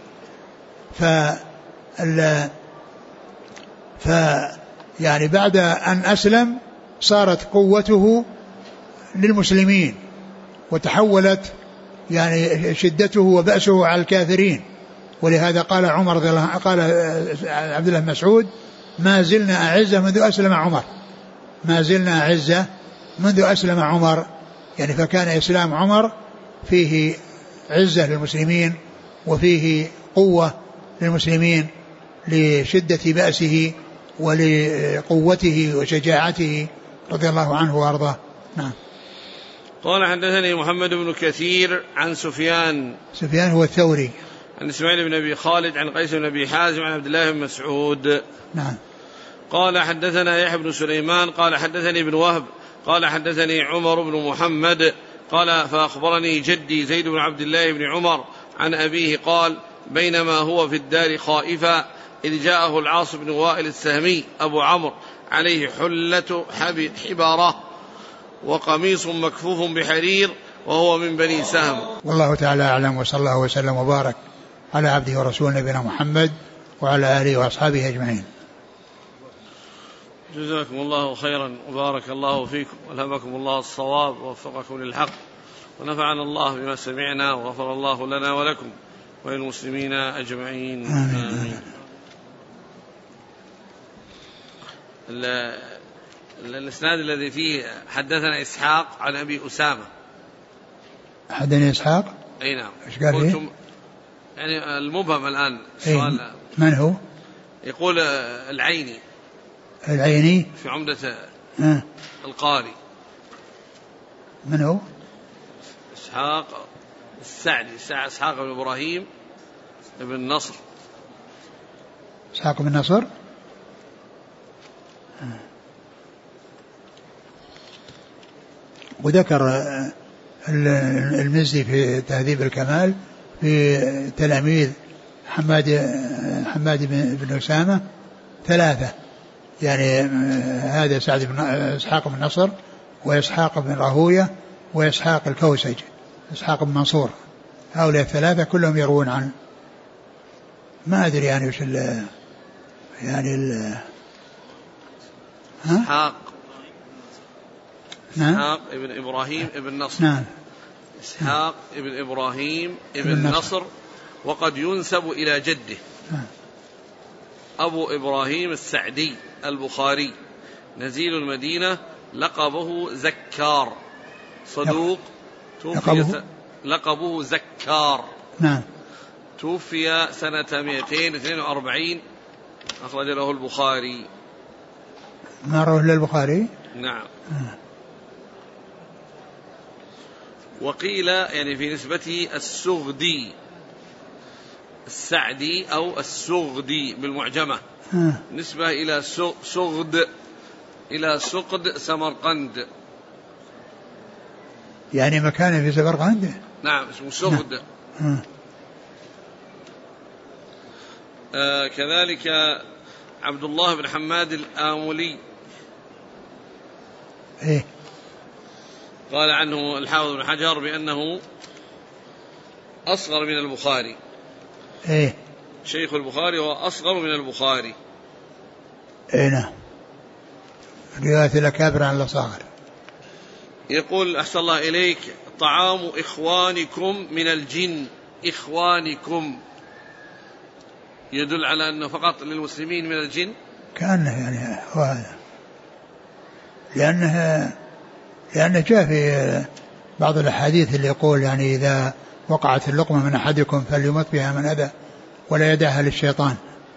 يعني بعد أن أسلم صارت قوته للمسلمين، وتحولت يعني شدته وبأسه على الكافرين. ولهذا قال عمر قال عبد الله بن مسعود: ما زلنا أعزة منذ أسلم عمر، ما زلنا أعزة منذ أسلم عمر. يعني فكان إسلام عمر فيه عزة للمسلمين وفيه قوة للمسلمين لشدة بأسه ولقوته وشجاعته رضي الله عنه وأرضاه. نعم. قال حدثني محمد بن كثير عن سفيان هو الثوري، عن إسماعيل بن أبي خالد عن قيس بن أبي حازم عن عبد الله بن مسعود. نعم. قال حدثنا يحيى بن سليمان قال حدثني ابن وهب قال حدثني عمر بن محمد قال فأخبرني جدي زيد بن عبد الله بن عمر عن أبيه قال: بينما هو في الدار خائفا إذ جاءه العاص بن وائل السهمي أبو عمرو عليه حلة حبارة وقميص مكفوف بحرير وهو من بني سهم. والله تعالى أعلم، وصلى الله وسلم وبارك على عبده ورسوله نبينا محمد وعلى آله وأصحابه أجمعين. جزاكم الله خيرا وبارك الله فيكم والهمكم الله الصواب ووفقكم للحق، ونفعنا الله بما سمعنا وغفر الله لنا ولكم وللمسلمين أجمعين. آمين. الإسناد الذي فيه حدثنا إسحاق عن أبي أسامة. حدثني إسحاق؟ أي نعم. إيش قال لي؟ يعني المبهم الآن سؤال. من هو؟ يقول العيني في عمدة القاري. من هو؟ إسحاق السعدي، إسحاق بن إبراهيم بن نصر. إسحاق بن نصر. وذكر المزي في تهذيب الكمال في تلاميذ حماد بن أسامة 3، يعني هذا إسحاق بن نصر وإسحاق بن راهوية وإسحاق الكوسج إسحاق بن منصور. هؤلاء 3 كلهم يروون عن ما أدري يعني وش يعني إسحاق. نعم. إسحاق ابن إبراهيم ابن نصر. نعم. إسحاق ابن إبراهيم ابن نصر، وقد ينسب إلى جده. أبو إبراهيم السعدي البخاري، نزيل المدينة، لقبه زكار، صدوق، لقبه زكار. نعم. توفي سنة 242، أخرج له البخاري. ما رواه للبخاري. نعم. وقيل يعني في نسبته السغدي، السعدي أو السغدي بالمعجمة، نسبة إلى سغد، إلى سقد سمرقند، يعني مكان في سمرقند. نعم اسمه سغد. كذلك عبد الله بن حماد الآملي، قال عنه الحافظ بن حجر بأنه أصغر من البخاري. شيخ البخاري هو أصغر من البخاري. نعم. رواية الأكابر عن الأصاغر. يقول أحسن الله إليك: طعام إخوانكم من الجن، إخوانكم يدل على أنه فقط للمسلمين من الجن؟ كأنه يعني هو هذا، لأنه جاء في بعض الأحاديث اللي يقول يعني إذا وقعت اللقمة من أحدكم فليمت بها من أذى ولا يدعها للشيطان،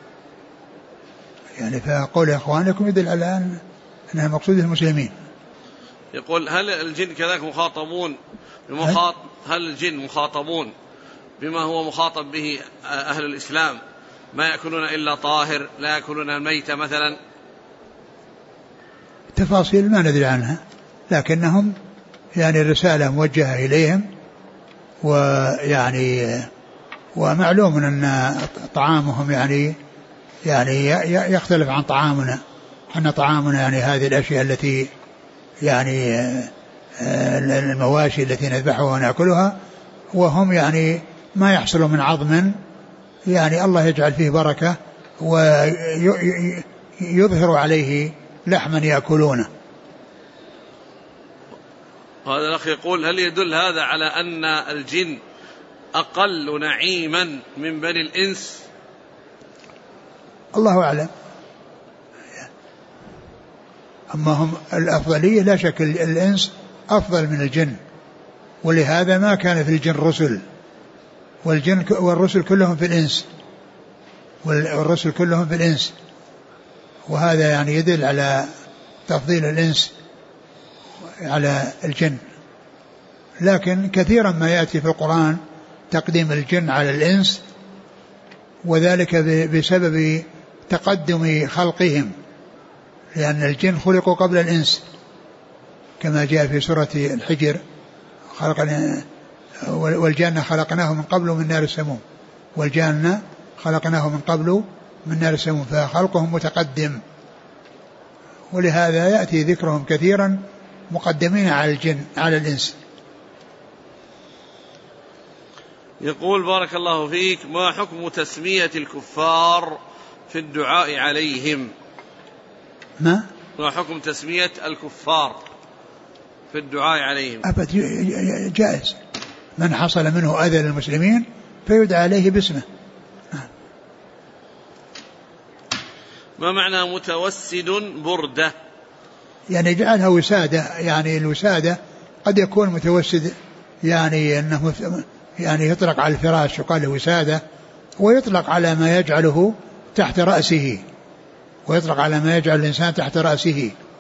يعني فقول إخوانكم يدل على أنها مقصود المسلمين. يقول: هل الجن كذلك مخاطبون هل الجن مخاطبون بما هو مخاطب به أهل الإسلام، ما يأكلون إلا طاهر، لا يأكلون الميتة مثلا؟ تفاصيل ما ندري عنها، لكنهم يعني الرسالة موجهة إليهم، ويعني ومعلوم أن طعامهم يعني يختلف عن طعامنا، أن طعامنا يعني هذه الأشياء التي يعني المواشي التي نذبحها ونأكلها، وهم يعني ما يحصل من عظم يعني الله يجعل فيه بركة ويظهر عليه لحما يأكلونه. هذا الأخ يقول: هل يدل هذا على أن الجن أقل نعيما من بني الإنس؟ الله أعلم. أما هم الأفضلية لا شك الإنس أفضل من الجن، ولهذا ما كان في الجن رسل، والرسل كلهم في الإنس، والرسل كلهم في الإنس، وهذا يعني يدل على تفضيل الإنس على الجن. لكن كثيرا ما يأتي في القرآن تقديم الجن على الإنس، وذلك بسبب تقدم خلقهم، لأن الجن خلقوا قبل الإنس، كما جاء في سورة الحجر: والجنة خلقناه من قبل من نار السموم، والجنة خلقناه من قبل من نار السموم، فخلقهم متقدم، ولهذا يأتي ذكرهم كثيرا مقدمين على الجن على الإنس. يقول: بارك الله فيك، ما حكم تسمية الكفار في الدعاء عليهم؟ ما حكم تسمية الكفار في الدعاء عليهم؟ أبد جائز، من حصل منه أذى للمسلمين فيدعى عليه باسمه. ما معنى متوسد بردة؟ يعني جعلها وسادة، يعني الوسادة قد يكون متوسد يعني أنه يعني يطلق على الفراش يقال له وسادة، ويطلق على ما يجعله تحت رأسه، ويطلق على ما يجعل الإنسان تحت رأسه.